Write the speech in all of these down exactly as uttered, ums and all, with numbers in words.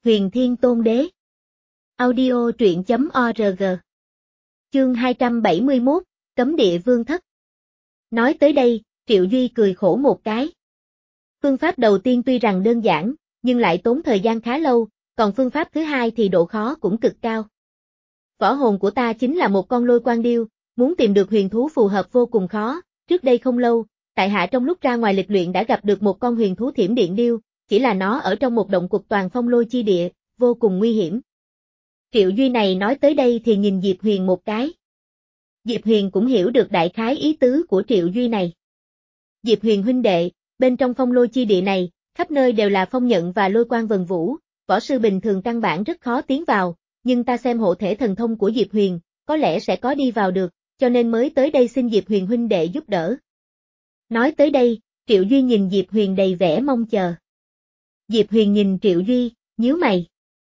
Huyền Thiên Tôn Đế. Audio truyện chấm org. Chương hai trăm bảy mươi mốt, Cấm địa vương thất. Nói tới đây, Triệu Duy cười khổ một cái. Phương pháp đầu tiên tuy rằng đơn giản, nhưng lại tốn thời gian khá lâu, còn phương pháp thứ hai thì độ khó cũng cực cao. Võ hồn của ta chính là một con lôi quan điêu, muốn tìm được huyền thú phù hợp vô cùng khó. Trước đây không lâu, tại hạ trong lúc ra ngoài lịch luyện đã gặp được một con huyền thú thiểm điện điêu, chỉ là nó ở trong một động quật toàn phong lôi chi địa, vô cùng nguy hiểm. Triệu Duy này nói tới đây thì nhìn Diệp Huyền một cái. Diệp Huyền cũng hiểu được đại khái ý tứ của Triệu Duy này. Diệp Huyền huynh đệ, bên trong phong lôi chi địa này, khắp nơi đều là phong nhận và lôi quang vần vũ, võ sư bình thường căn bản rất khó tiến vào, nhưng ta xem hộ thể thần thông của Diệp Huyền, có lẽ sẽ có đi vào được, cho nên mới tới đây xin Diệp Huyền huynh đệ giúp đỡ. Nói tới đây, Triệu Duy nhìn Diệp Huyền đầy vẻ mong chờ. Diệp Huyền nhìn Triệu Duy, nhíu mày.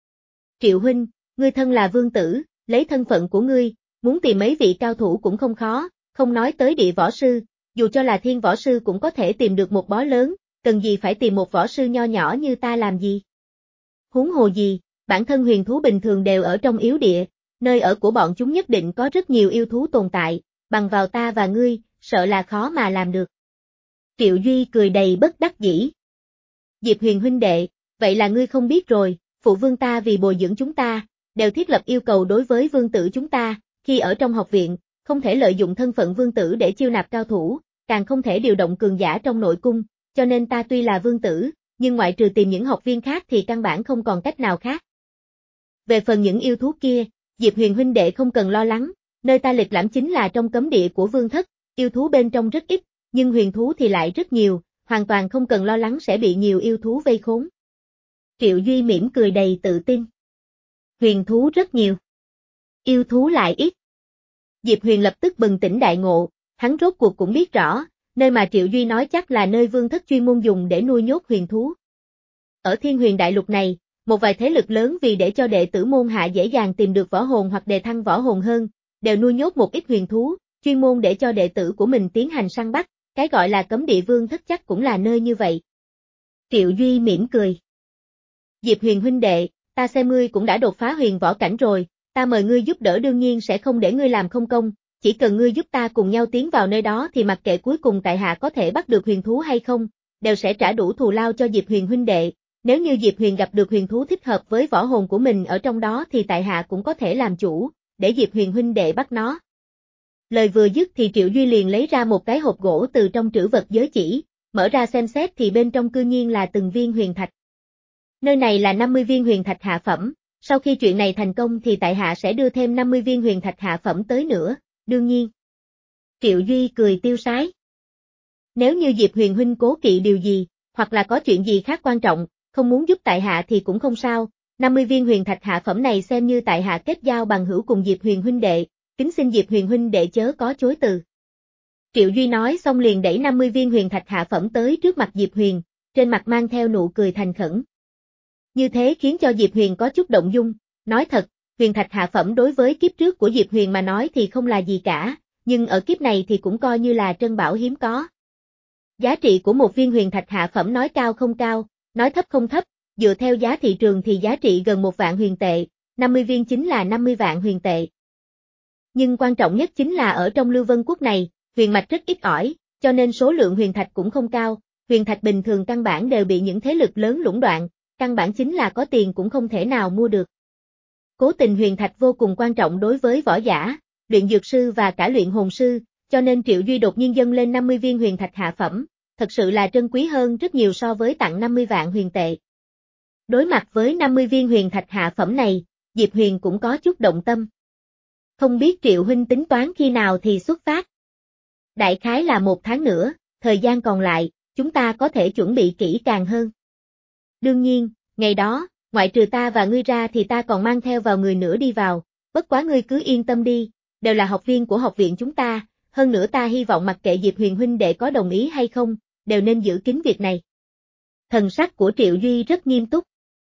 Triệu huynh, ngươi thân là vương tử, lấy thân phận của ngươi, muốn tìm mấy vị cao thủ cũng không khó, không nói tới địa võ sư, dù cho là thiên võ sư cũng có thể tìm được một bó lớn, cần gì phải tìm một võ sư nho nhỏ như ta làm gì? Huống hồ gì, bản thân huyền thú bình thường đều ở trong yếu địa, nơi ở của bọn chúng nhất định có rất nhiều yêu thú tồn tại, bằng vào ta và ngươi, sợ là khó mà làm được. Triệu Duy cười đầy bất đắc dĩ. Diệp Huyền huynh đệ, vậy là ngươi không biết rồi, phụ vương ta vì bồi dưỡng chúng ta, đều thiết lập yêu cầu đối với vương tử chúng ta, khi ở trong học viện, không thể lợi dụng thân phận vương tử để chiêu nạp cao thủ, càng không thể điều động cường giả trong nội cung, cho nên ta tuy là vương tử, nhưng ngoại trừ tìm những học viên khác thì căn bản không còn cách nào khác. Về phần những yêu thú kia, Diệp Huyền huynh đệ không cần lo lắng, nơi ta lịch lãm chính là trong cấm địa của vương thất, yêu thú bên trong rất ít, nhưng huyền thú thì lại rất nhiều, hoàn toàn không cần lo lắng sẽ bị nhiều yêu thú vây khốn. Triệu Duy mỉm cười đầy tự tin. Huyền thú rất nhiều, yêu thú lại ít. Diệp Huyền lập tức bừng tỉnh đại ngộ, hắn rốt cuộc cũng biết rõ, nơi mà Triệu Duy nói chắc là nơi vương thất chuyên môn dùng để nuôi nhốt huyền thú. Ở Thiên Huyền Đại Lục này, một vài thế lực lớn vì để cho đệ tử môn hạ dễ dàng tìm được võ hồn hoặc đề thăng võ hồn hơn, đều nuôi nhốt một ít huyền thú, chuyên môn để cho đệ tử của mình tiến hành săn bắt, cái gọi là cấm địa vương thất chắc cũng là nơi như vậy. Triệu Duy mỉm cười. Diệp Huyền huynh đệ, ta xem ngươi cũng đã đột phá huyền võ cảnh rồi, ta mời ngươi giúp đỡ đương nhiên sẽ không để ngươi làm không công, chỉ cần ngươi giúp ta cùng nhau tiến vào nơi đó thì mặc kệ cuối cùng tại hạ có thể bắt được huyền thú hay không, đều sẽ trả đủ thù lao cho Diệp Huyền huynh đệ, nếu như Diệp Huyền gặp được huyền thú thích hợp với võ hồn của mình ở trong đó thì tại hạ cũng có thể làm chủ, để Diệp Huyền huynh đệ bắt nó. Lời vừa dứt thì Triệu Duy liền lấy ra một cái hộp gỗ từ trong trữ vật giới chỉ, mở ra xem xét thì bên trong cư nhiên là từng viên huyền thạch. Nơi này là năm mươi viên huyền thạch hạ phẩm, sau khi chuyện này thành công thì tại hạ sẽ đưa thêm năm mươi viên huyền thạch hạ phẩm tới nữa, đương nhiên. Triệu Duy cười tiêu sái. Nếu như Diệp Huyền huynh cố kỵ điều gì, hoặc là có chuyện gì khác quan trọng, không muốn giúp tại hạ thì cũng không sao, năm mươi viên huyền thạch hạ phẩm này xem như tại hạ kết giao bằng hữu cùng Diệp Huyền huynh đệ, kính xin Diệp Huyền huynh đệ chớ có chối từ. Triệu Duy nói xong liền đẩy năm mươi viên huyền thạch hạ phẩm tới trước mặt Diệp Huyền, trên mặt mang theo nụ cười thành khẩn. Như thế khiến cho Diệp Huyền có chút động dung, nói thật, huyền thạch hạ phẩm đối với kiếp trước của Diệp Huyền mà nói thì không là gì cả, nhưng ở kiếp này thì cũng coi như là trân bảo hiếm có. Giá trị của một viên huyền thạch hạ phẩm nói cao không cao, nói thấp không thấp, dựa theo giá thị trường thì giá trị gần một vạn huyền tệ, năm mươi viên chính là năm mươi vạn huyền tệ. Nhưng quan trọng nhất chính là ở trong Lưu Vân Quốc này, huyền mạch rất ít ỏi, cho nên số lượng huyền thạch cũng không cao, huyền thạch bình thường căn bản đều bị những thế lực lớn lũng đoạn, căn bản chính là có tiền cũng không thể nào mua được. Cố tình huyền thạch vô cùng quan trọng đối với võ giả, luyện dược sư và cả luyện hồn sư, cho nên Triệu Duy đột nhiên dâng lên năm mươi viên huyền thạch hạ phẩm, thật sự là trân quý hơn rất nhiều so với tặng năm mươi vạn huyền tệ. Đối mặt với năm mươi viên huyền thạch hạ phẩm này, Diệp Huyền cũng có chút động tâm. Không biết Triệu huynh tính toán khi nào thì xuất phát. Đại khái là một tháng nữa, thời gian còn lại, chúng ta có thể chuẩn bị kỹ càng hơn. Đương nhiên, ngày đó, ngoại trừ ta và ngươi ra thì ta còn mang theo vào người nữa đi vào, bất quá ngươi cứ yên tâm đi, đều là học viên của học viện chúng ta, hơn nữa ta hy vọng mặc kệ Diệp Huyền huynh đệ có đồng ý hay không, đều nên giữ kín việc này. Thần sắc của Triệu Duy rất nghiêm túc.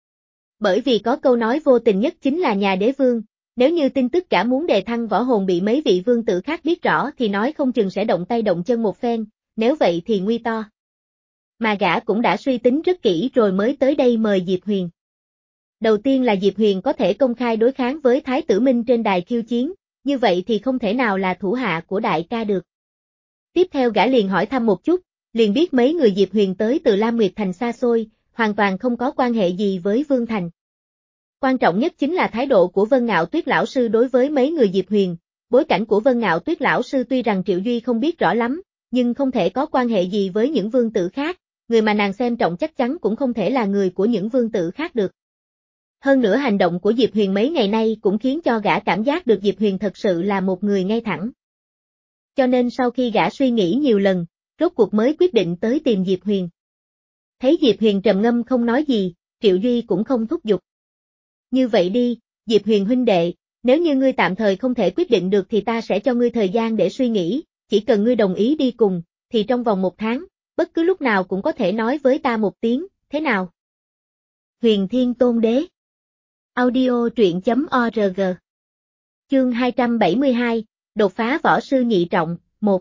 Bởi vì có câu nói vô tình nhất chính là nhà đế vương, nếu như tin tức cả muốn đề thăng võ hồn bị mấy vị vương tử khác biết rõ thì nói không chừng sẽ động tay động chân một phen, nếu vậy thì nguy to. Mà gã cũng đã suy tính rất kỹ rồi mới tới đây mời Diệp Huyền. Đầu tiên là Diệp Huyền có thể công khai đối kháng với Thái tử Minh trên đài khiêu chiến, như vậy thì không thể nào là thủ hạ của đại ca được. Tiếp theo gã liền hỏi thăm một chút, liền biết mấy người Diệp Huyền tới từ Lam Nguyệt Thành xa xôi, hoàn toàn không có quan hệ gì với Vương Thành. Quan trọng nhất chính là thái độ của Vân Ngạo Tuyết lão sư đối với mấy người Diệp Huyền. Bối cảnh của Vân Ngạo Tuyết lão sư tuy rằng Triệu Duy không biết rõ lắm, nhưng không thể có quan hệ gì với những vương tử khác, người mà nàng xem trọng chắc chắn cũng không thể là người của những vương tử khác được. Hơn nữa hành động của Diệp Huyền mấy ngày nay cũng khiến cho gã cảm giác được Diệp Huyền thật sự là một người ngay thẳng. Cho nên sau khi gã suy nghĩ nhiều lần, rốt cuộc mới quyết định tới tìm Diệp Huyền. Thấy Diệp Huyền trầm ngâm không nói gì, Triệu Duy cũng không thúc giục. Như vậy đi, Diệp Huyền huynh đệ, nếu như ngươi tạm thời không thể quyết định được thì ta sẽ cho ngươi thời gian để suy nghĩ, chỉ cần ngươi đồng ý đi cùng, thì trong vòng một tháng, bất cứ lúc nào cũng có thể nói với ta một tiếng, thế nào? Huyền Thiên Tôn Đế Audio truyện.org Chương hai trăm bảy mươi hai, đột phá võ sư nhị trọng, một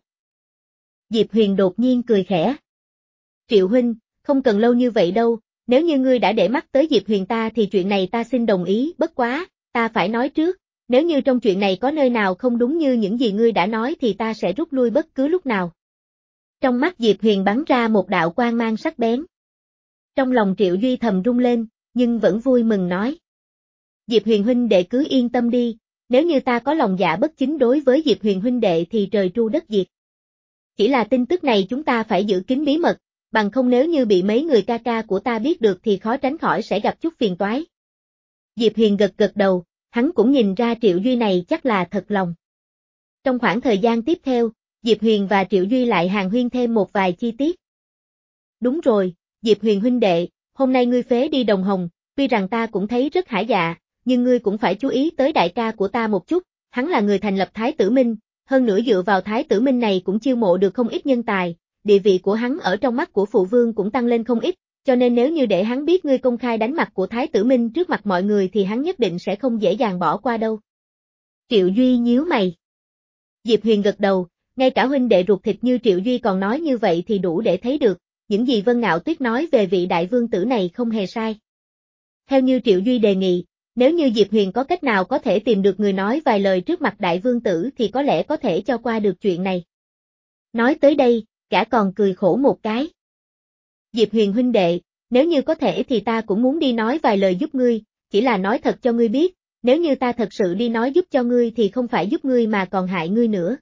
Diệp Huyền đột nhiên cười khẽ. Triệu huynh, không cần lâu như vậy đâu, nếu như ngươi đã để mắt tới Diệp Huyền ta thì chuyện này ta xin đồng ý, bất quá, ta phải nói trước, nếu như trong chuyện này có nơi nào không đúng như những gì ngươi đã nói thì ta sẽ rút lui bất cứ lúc nào. Trong mắt Diệp Huyền bắn ra một đạo quang mang sắc bén. Trong lòng Triệu Duy thầm rung lên, nhưng vẫn vui mừng nói. Diệp Huyền huynh đệ cứ yên tâm đi, nếu như ta có lòng dạ bất chính đối với Diệp Huyền huynh đệ thì trời tru đất diệt. Chỉ là tin tức này chúng ta phải giữ kín bí mật, bằng không nếu như bị mấy người ca ca của ta biết được thì khó tránh khỏi sẽ gặp chút phiền toái. Diệp Huyền gật gật đầu, hắn cũng nhìn ra Triệu Duy này chắc là thật lòng. Trong khoảng thời gian tiếp theo, Diệp Huyền và Triệu Duy lại hàn huyên thêm một vài chi tiết. Đúng rồi, Diệp Huyền huynh đệ, hôm nay ngươi phế đi Đồng Hồng, tuy rằng ta cũng thấy rất hả dạ, nhưng ngươi cũng phải chú ý tới đại ca của ta một chút, hắn là người thành lập Thái tử Minh, hơn nữa dựa vào Thái tử Minh này cũng chiêu mộ được không ít nhân tài, địa vị của hắn ở trong mắt của phụ vương cũng tăng lên không ít, cho nên nếu như để hắn biết ngươi công khai đánh mặt của Thái tử Minh trước mặt mọi người thì hắn nhất định sẽ không dễ dàng bỏ qua đâu. Triệu Duy nhíu mày. Diệp Huyền gật đầu, ngay cả huynh đệ ruột thịt như Triệu Duy còn nói như vậy thì đủ để thấy được, những gì Vân Ngạo Tuyết nói về vị đại vương tử này không hề sai. Theo như Triệu Duy đề nghị, nếu như Diệp Huyền có cách nào có thể tìm được người nói vài lời trước mặt đại vương tử thì có lẽ có thể cho qua được chuyện này. Nói tới đây, gã còn cười khổ một cái. Diệp Huyền huynh đệ, nếu như có thể thì ta cũng muốn đi nói vài lời giúp ngươi, chỉ là nói thật cho ngươi biết, nếu như ta thật sự đi nói giúp cho ngươi thì không phải giúp ngươi mà còn hại ngươi nữa.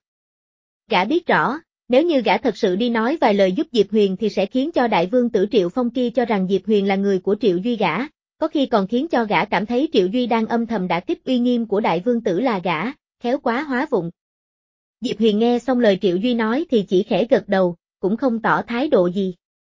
Gã biết rõ, nếu như gã thật sự đi nói vài lời giúp Diệp Huyền thì sẽ khiến cho đại vương tử Triệu Phong kia cho rằng Diệp Huyền là người của Triệu Duy gã, có khi còn khiến cho gã cảm thấy Triệu Duy đang âm thầm đả kích uy nghiêm của đại vương tử là gã, khéo quá hóa vụng. Diệp Huyền nghe xong lời Triệu Duy nói thì chỉ khẽ gật đầu, cũng không tỏ thái độ gì.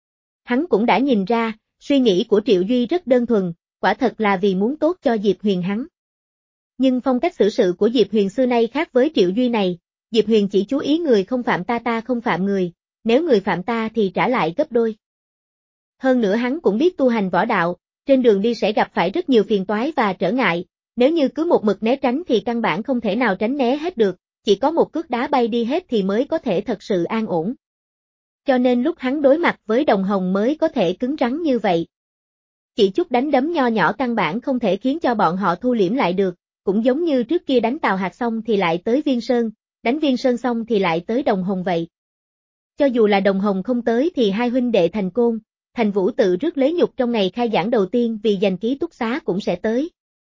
Hắn cũng đã nhìn ra, suy nghĩ của Triệu Duy rất đơn thuần, quả thật là vì muốn tốt cho Diệp Huyền hắn. Nhưng phong cách xử sự của Diệp Huyền xưa nay khác với Triệu Duy này, Diệp Huyền chỉ chú ý người không phạm ta ta không phạm người, nếu người phạm ta thì trả lại gấp đôi. Hơn nữa hắn cũng biết tu hành võ đạo, trên đường đi sẽ gặp phải rất nhiều phiền toái và trở ngại, nếu như cứ một mực né tránh thì căn bản không thể nào tránh né hết được, chỉ có một cước đá bay đi hết thì mới có thể thật sự an ổn. Cho nên lúc hắn đối mặt với Đồng Hồng mới có thể cứng rắn như vậy. Chỉ chút đánh đấm nho nhỏ căn bản không thể khiến cho bọn họ thu liễm lại được, cũng giống như trước kia đánh Tào Hạc xong thì lại tới Viên Sơn, đánh Viên Sơn xong thì lại tới Đồng Hồng vậy. Cho dù là Đồng Hồng không tới thì hai huynh đệ Thành Côn, Thành Vũ tự rước lấy nhục trong ngày khai giảng đầu tiên vì giành ký túc xá cũng sẽ tới.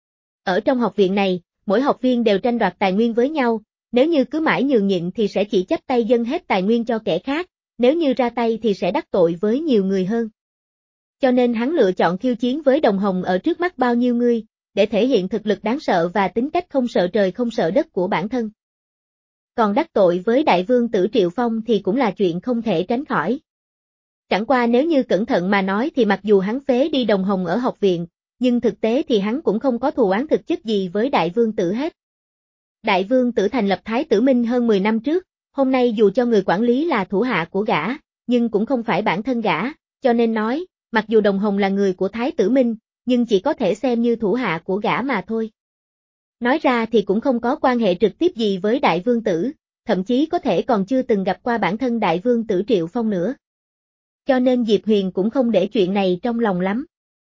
Ở trong học viện này, mỗi học viên đều tranh đoạt tài nguyên với nhau, nếu như cứ mãi nhường nhịn thì sẽ chỉ chấp tay dâng hết tài nguyên cho kẻ khác, nếu như ra tay thì sẽ đắc tội với nhiều người hơn. Cho nên hắn lựa chọn khiêu chiến với Đồng Hồng ở trước mắt bao nhiêu người, để thể hiện thực lực đáng sợ và tính cách không sợ trời không sợ đất của bản thân. Còn đắc tội với đại vương tử Triệu Phong thì cũng là chuyện không thể tránh khỏi. Chẳng qua nếu như cẩn thận mà nói thì mặc dù hắn phế đi Đồng Hồng ở học viện, nhưng thực tế thì hắn cũng không có thù oán thực chất gì với đại vương tử hết. Đại vương tử thành lập Thái tử Minh hơn mười năm trước, hôm nay dù cho người quản lý là thủ hạ của gã, nhưng cũng không phải bản thân gã, cho nên nói, mặc dù Đồng Hồng là người của Thái tử Minh, nhưng chỉ có thể xem như thủ hạ của gã mà thôi. Nói ra thì cũng không có quan hệ trực tiếp gì với đại vương tử, thậm chí có thể còn chưa từng gặp qua bản thân đại vương tử Triệu Phong nữa. Cho nên Diệp Huyền cũng không để chuyện này trong lòng lắm.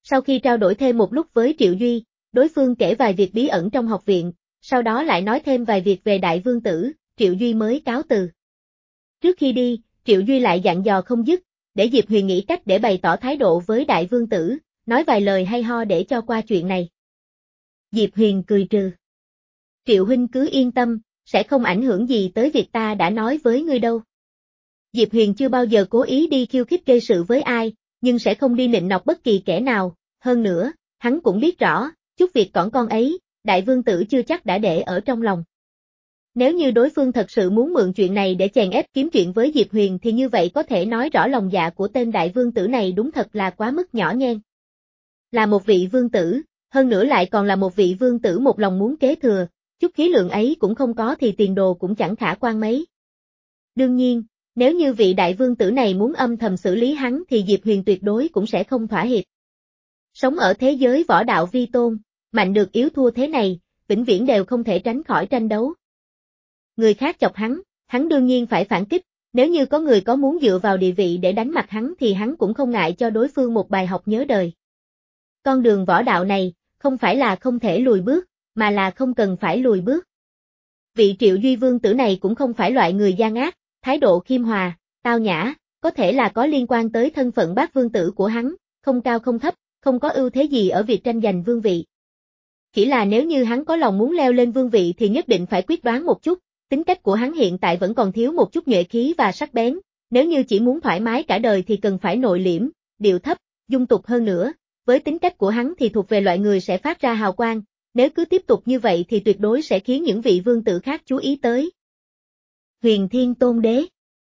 Sau khi trao đổi thêm một lúc với Triệu Duy, đối phương kể vài việc bí ẩn trong học viện, sau đó lại nói thêm vài việc về Đại Vương Tử, Triệu Duy mới cáo từ. Trước khi đi, Triệu Duy lại dặn dò không dứt, để Diệp Huyền nghĩ cách để bày tỏ thái độ với Đại Vương Tử, nói vài lời hay ho để cho qua chuyện này. Diệp Huyền cười trừ. Triệu huynh cứ yên tâm, sẽ không ảnh hưởng gì tới việc ta đã nói với ngươi đâu. Diệp Huyền chưa bao giờ cố ý đi khiêu khích gây sự với ai, nhưng sẽ không đi nịnh nọt bất kỳ kẻ nào, hơn nữa, hắn cũng biết rõ, chút việc cỏn con ấy, Đại Vương Tử chưa chắc đã để ở trong lòng. Nếu như đối phương thật sự muốn mượn chuyện này để chèn ép kiếm chuyện với Diệp Huyền thì như vậy có thể nói rõ lòng dạ của tên Đại Vương Tử này đúng thật là quá mức nhỏ nhen. Là một vị vương tử, hơn nữa lại còn là một vị vương tử một lòng muốn kế thừa, chút khí lượng ấy cũng không có thì tiền đồ cũng chẳng khả quan mấy. Đương nhiên, nếu như vị đại vương tử này muốn âm thầm xử lý hắn thì Diệp Huyền tuyệt đối cũng sẽ không thỏa hiệp. Sống ở thế giới võ đạo vi tôn, mạnh được yếu thua thế này, vĩnh viễn đều không thể tránh khỏi tranh đấu. Người khác chọc hắn, hắn đương nhiên phải phản kích, nếu như có người có muốn dựa vào địa vị để đánh mặt hắn thì hắn cũng không ngại cho đối phương một bài học nhớ đời. Con đường võ đạo này, không phải là không thể lùi bước, mà là không cần phải lùi bước. Vị Triệu Duy Vương tử này cũng không phải loại người gian ác, thái độ khiêm hòa, tao nhã, có thể là có liên quan tới thân phận bác vương tử của hắn, không cao không thấp, không có ưu thế gì ở việc tranh giành vương vị. Chỉ là nếu như hắn có lòng muốn leo lên vương vị thì nhất định phải quyết đoán một chút, tính cách của hắn hiện tại vẫn còn thiếu một chút nhuệ khí và sắc bén, nếu như chỉ muốn thoải mái cả đời thì cần phải nội liễm, điệu thấp, dung tục hơn nữa, với tính cách của hắn thì thuộc về loại người sẽ phát ra hào quang, nếu cứ tiếp tục như vậy thì tuyệt đối sẽ khiến những vị vương tử khác chú ý tới. Huyền Thiên Tôn Đế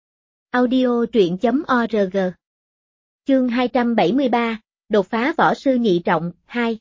Audio truyện.org Chương hai trăm bảy mươi ba, Đột phá võ sư nhị trọng, hai.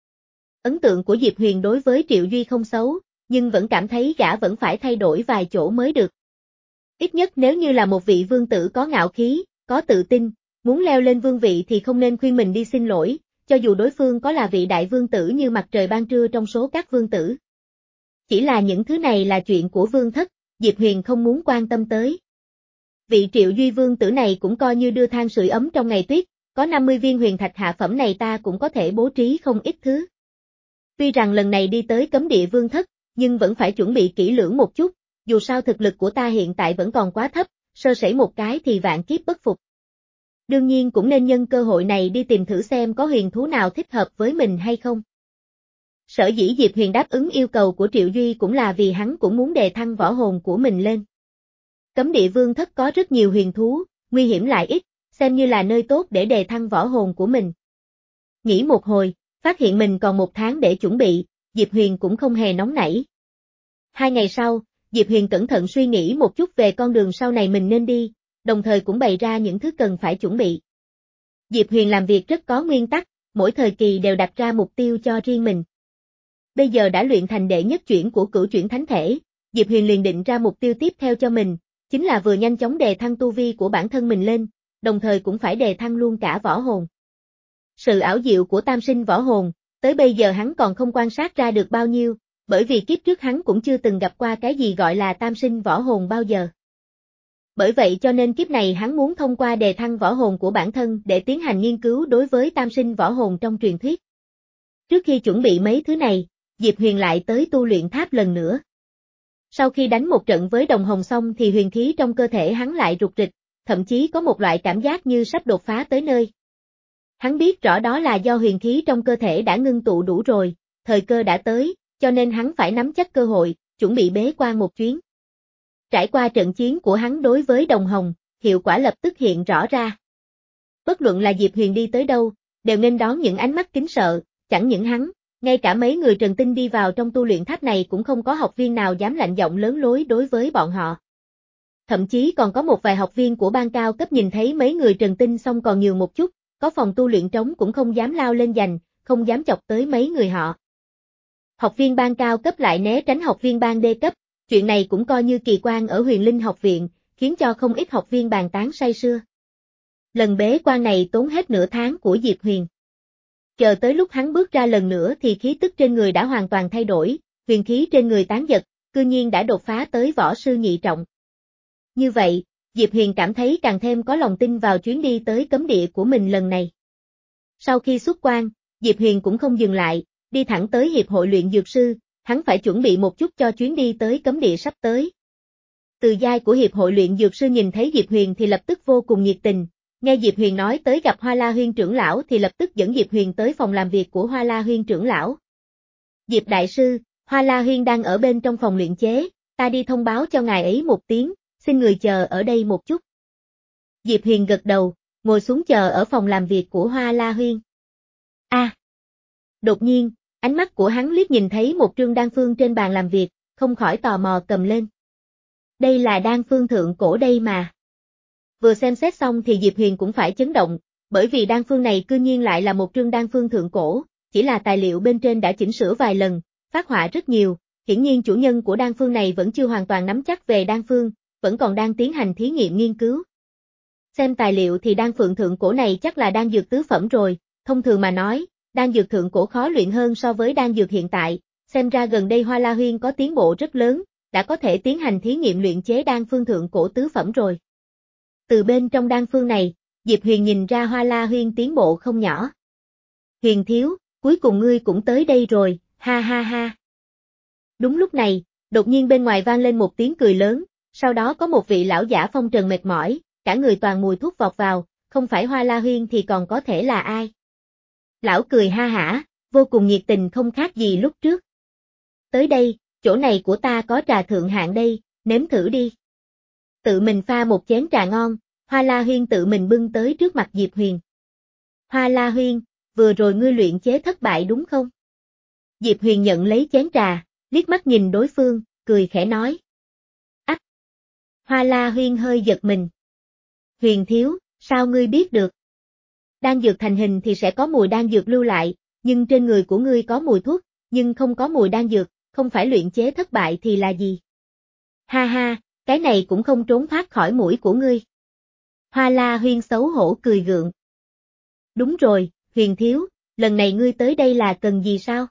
Ấn tượng của Diệp Huyền đối với Triệu Duy không xấu, nhưng vẫn cảm thấy gã vẫn phải thay đổi vài chỗ mới được. Ít nhất nếu như là một vị vương tử có ngạo khí, có tự tin, muốn leo lên vương vị thì không nên khuyên mình đi xin lỗi, cho dù đối phương có là vị đại vương tử như mặt trời ban trưa trong số các vương tử. Chỉ là những thứ này là chuyện của vương thất, Diệp Huyền không muốn quan tâm tới. Vị Triệu Duy vương tử này cũng coi như đưa than sưởi ấm trong ngày tuyết, có năm mươi viên huyền thạch hạ phẩm này ta cũng có thể bố trí không ít thứ. Tuy rằng lần này đi tới cấm địa vương thất, nhưng vẫn phải chuẩn bị kỹ lưỡng một chút, dù sao thực lực của ta hiện tại vẫn còn quá thấp, sơ sẩy một cái thì vạn kiếp bất phục. Đương nhiên cũng nên nhân cơ hội này đi tìm thử xem có huyền thú nào thích hợp với mình hay không. Sở dĩ Diệp Huyền đáp ứng yêu cầu của Triệu Duy cũng là vì hắn cũng muốn đề thăng võ hồn của mình lên. Cấm địa vương thất có rất nhiều huyền thú, nguy hiểm lại ít, xem như là nơi tốt để đề thăng võ hồn của mình. Nghĩ một hồi, phát hiện mình còn một tháng để chuẩn bị, Diệp Huyền cũng không hề nóng nảy. Hai ngày sau, Diệp Huyền cẩn thận suy nghĩ một chút về con đường sau này mình nên đi, đồng thời cũng bày ra những thứ cần phải chuẩn bị. Diệp Huyền làm việc rất có nguyên tắc, mỗi thời kỳ đều đặt ra mục tiêu cho riêng mình. Bây giờ đã luyện thành đệ nhất chuyển của cửu chuyển thánh thể, Diệp Huyền liền định ra mục tiêu tiếp theo cho mình, chính là vừa nhanh chóng đề thăng tu vi của bản thân mình lên, đồng thời cũng phải đề thăng luôn cả võ hồn. Sự ảo diệu của tam sinh võ hồn, tới bây giờ hắn còn không quan sát ra được bao nhiêu, bởi vì kiếp trước hắn cũng chưa từng gặp qua cái gì gọi là tam sinh võ hồn bao giờ. Bởi vậy cho nên kiếp này hắn muốn thông qua đề thăng võ hồn của bản thân để tiến hành nghiên cứu đối với tam sinh võ hồn trong truyền thuyết. Trước khi chuẩn bị mấy thứ này, Diệp Huyền lại tới tu luyện tháp lần nữa. Sau khi đánh một trận với đồng hồng xong thì huyền khí trong cơ thể hắn lại rục rịch, thậm chí có một loại cảm giác như sắp đột phá tới nơi. Hắn biết rõ đó là do huyền khí trong cơ thể đã ngưng tụ đủ rồi, thời cơ đã tới, cho nên hắn phải nắm chắc cơ hội, chuẩn bị bế quan một chuyến. Trải qua trận chiến của hắn đối với đồng hồng, hiệu quả lập tức hiện rõ ra. Bất luận là Diệp Huyền đi tới đâu, đều nên đón những ánh mắt kính sợ, chẳng những hắn, ngay cả mấy người Trần Tinh đi vào trong tu luyện tháp này cũng không có học viên nào dám lạnh giọng lớn lối đối với bọn họ. Thậm chí còn có một vài học viên của ban cao cấp nhìn thấy mấy người Trần Tinh xong còn nhiều một chút, có phòng tu luyện trống cũng không dám lao lên giành, không dám chọc tới mấy người họ. Học viên ban cao cấp lại né tránh học viên ban đê cấp, chuyện này cũng coi như kỳ quan ở Huyền Linh học viện, khiến cho không ít học viên bàn tán say sưa. Lần bế quan này tốn hết nửa tháng của Diệp Huyền. Chờ tới lúc hắn bước ra lần nữa thì khí tức trên người đã hoàn toàn thay đổi, huyền khí trên người tán giật, cư nhiên đã đột phá tới võ sư nhị trọng. Như vậy, Diệp Huyền cảm thấy càng thêm có lòng tin vào chuyến đi tới cấm địa của mình lần này. Sau khi xuất quan, Diệp Huyền cũng không dừng lại, đi thẳng tới Hiệp hội luyện dược sư, hắn phải chuẩn bị một chút cho chuyến đi tới cấm địa sắp tới. Từ giai của Hiệp hội luyện dược sư nhìn thấy Diệp Huyền thì lập tức vô cùng nhiệt tình, nghe Diệp Huyền nói tới gặp Hoa La Huyên trưởng lão thì lập tức dẫn Diệp Huyền tới phòng làm việc của Hoa La Huyên trưởng lão. Diệp đại sư, Hoa La Huyên đang ở bên trong phòng luyện chế, ta đi thông báo cho ngài ấy một tiếng, xin người chờ ở đây một chút. Diệp Huyền gật đầu, ngồi xuống chờ ở phòng làm việc của Hoa La Huyên. A. À. Đột nhiên, ánh mắt của hắn liếc nhìn thấy một trương đan phương trên bàn làm việc, không khỏi tò mò cầm lên. Đây là đan phương thượng cổ đây mà. Vừa xem xét xong thì Diệp Huyền cũng phải chấn động, bởi vì đan phương này cư nhiên lại là một trương đan phương thượng cổ, chỉ là tài liệu bên trên đã chỉnh sửa vài lần, phác họa rất nhiều, hiển nhiên chủ nhân của đan phương này vẫn chưa hoàn toàn nắm chắc về đan phương, vẫn còn đang tiến hành thí nghiệm nghiên cứu. Xem tài liệu thì đan phượng thượng cổ này chắc là đan dược tứ phẩm rồi, thông thường mà nói, đan dược thượng cổ khó luyện hơn so với đan dược hiện tại, xem ra gần đây Hoa La Huyên có tiến bộ rất lớn, đã có thể tiến hành thí nghiệm luyện chế đan phương thượng cổ tứ phẩm rồi. Từ bên trong đan phương này, Diệp Huyền nhìn ra Hoa La Huyên tiến bộ không nhỏ. Huyền thiếu, cuối cùng ngươi cũng tới đây rồi, ha ha ha. Đúng lúc này, đột nhiên bên ngoài vang lên một tiếng cười lớn, sau đó có một vị lão giả phong trần mệt mỏi, cả người toàn mùi thuốc vọt vào, không phải Hoa La Huyên thì còn có thể là ai. Lão cười ha hả, vô cùng nhiệt tình không khác gì lúc trước. Tới đây, chỗ này của ta có trà thượng hạng đây, nếm thử đi. Tự mình pha một chén trà ngon, Hoa La Huyên tự mình bưng tới trước mặt Diệp Huyền. Hoa La Huyên, vừa rồi ngươi luyện chế thất bại đúng không? Diệp Huyền nhận lấy chén trà, liếc mắt nhìn đối phương, cười khẽ nói. Ách! Hoa La Huyên hơi giật mình. Huyền thiếu, sao ngươi biết được? Đan dược thành hình thì sẽ có mùi đan dược lưu lại, nhưng trên người của ngươi có mùi thuốc, nhưng không có mùi đan dược, không phải luyện chế thất bại thì là gì? Ha ha, cái này cũng không trốn thoát khỏi mũi của ngươi. Hoa La Huyên xấu hổ cười gượng. Đúng rồi, Huyền thiếu, lần này ngươi tới đây là cần gì sao?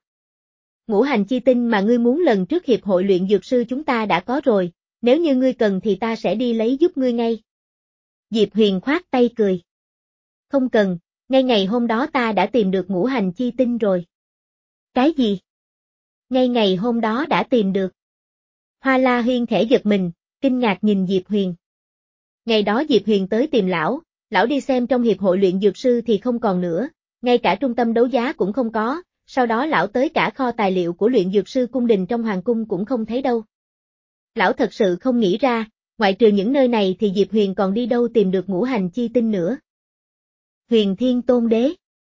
Ngũ hành chi tinh mà ngươi muốn lần trước hiệp hội luyện dược sư chúng ta đã có rồi, nếu như ngươi cần thì ta sẽ đi lấy giúp ngươi ngay. Diệp Huyền khoát tay cười. Không cần, ngay ngày hôm đó ta đã tìm được ngũ hành chi tinh rồi. Cái gì? Ngay ngày hôm đó đã tìm được. Hoa La Huyên khẽ giật mình, kinh ngạc nhìn Diệp Huyền. Ngày đó Diệp Huyền tới tìm lão, lão đi xem trong hiệp hội luyện dược sư thì không còn nữa, ngay cả trung tâm đấu giá cũng không có, sau đó lão tới cả kho tài liệu của luyện dược sư cung đình trong hoàng cung cũng không thấy đâu. Lão thật sự không nghĩ ra, ngoại trừ những nơi này thì Diệp Huyền còn đi đâu tìm được ngũ hành chi tinh nữa. Huyền Thiên Tôn Đế.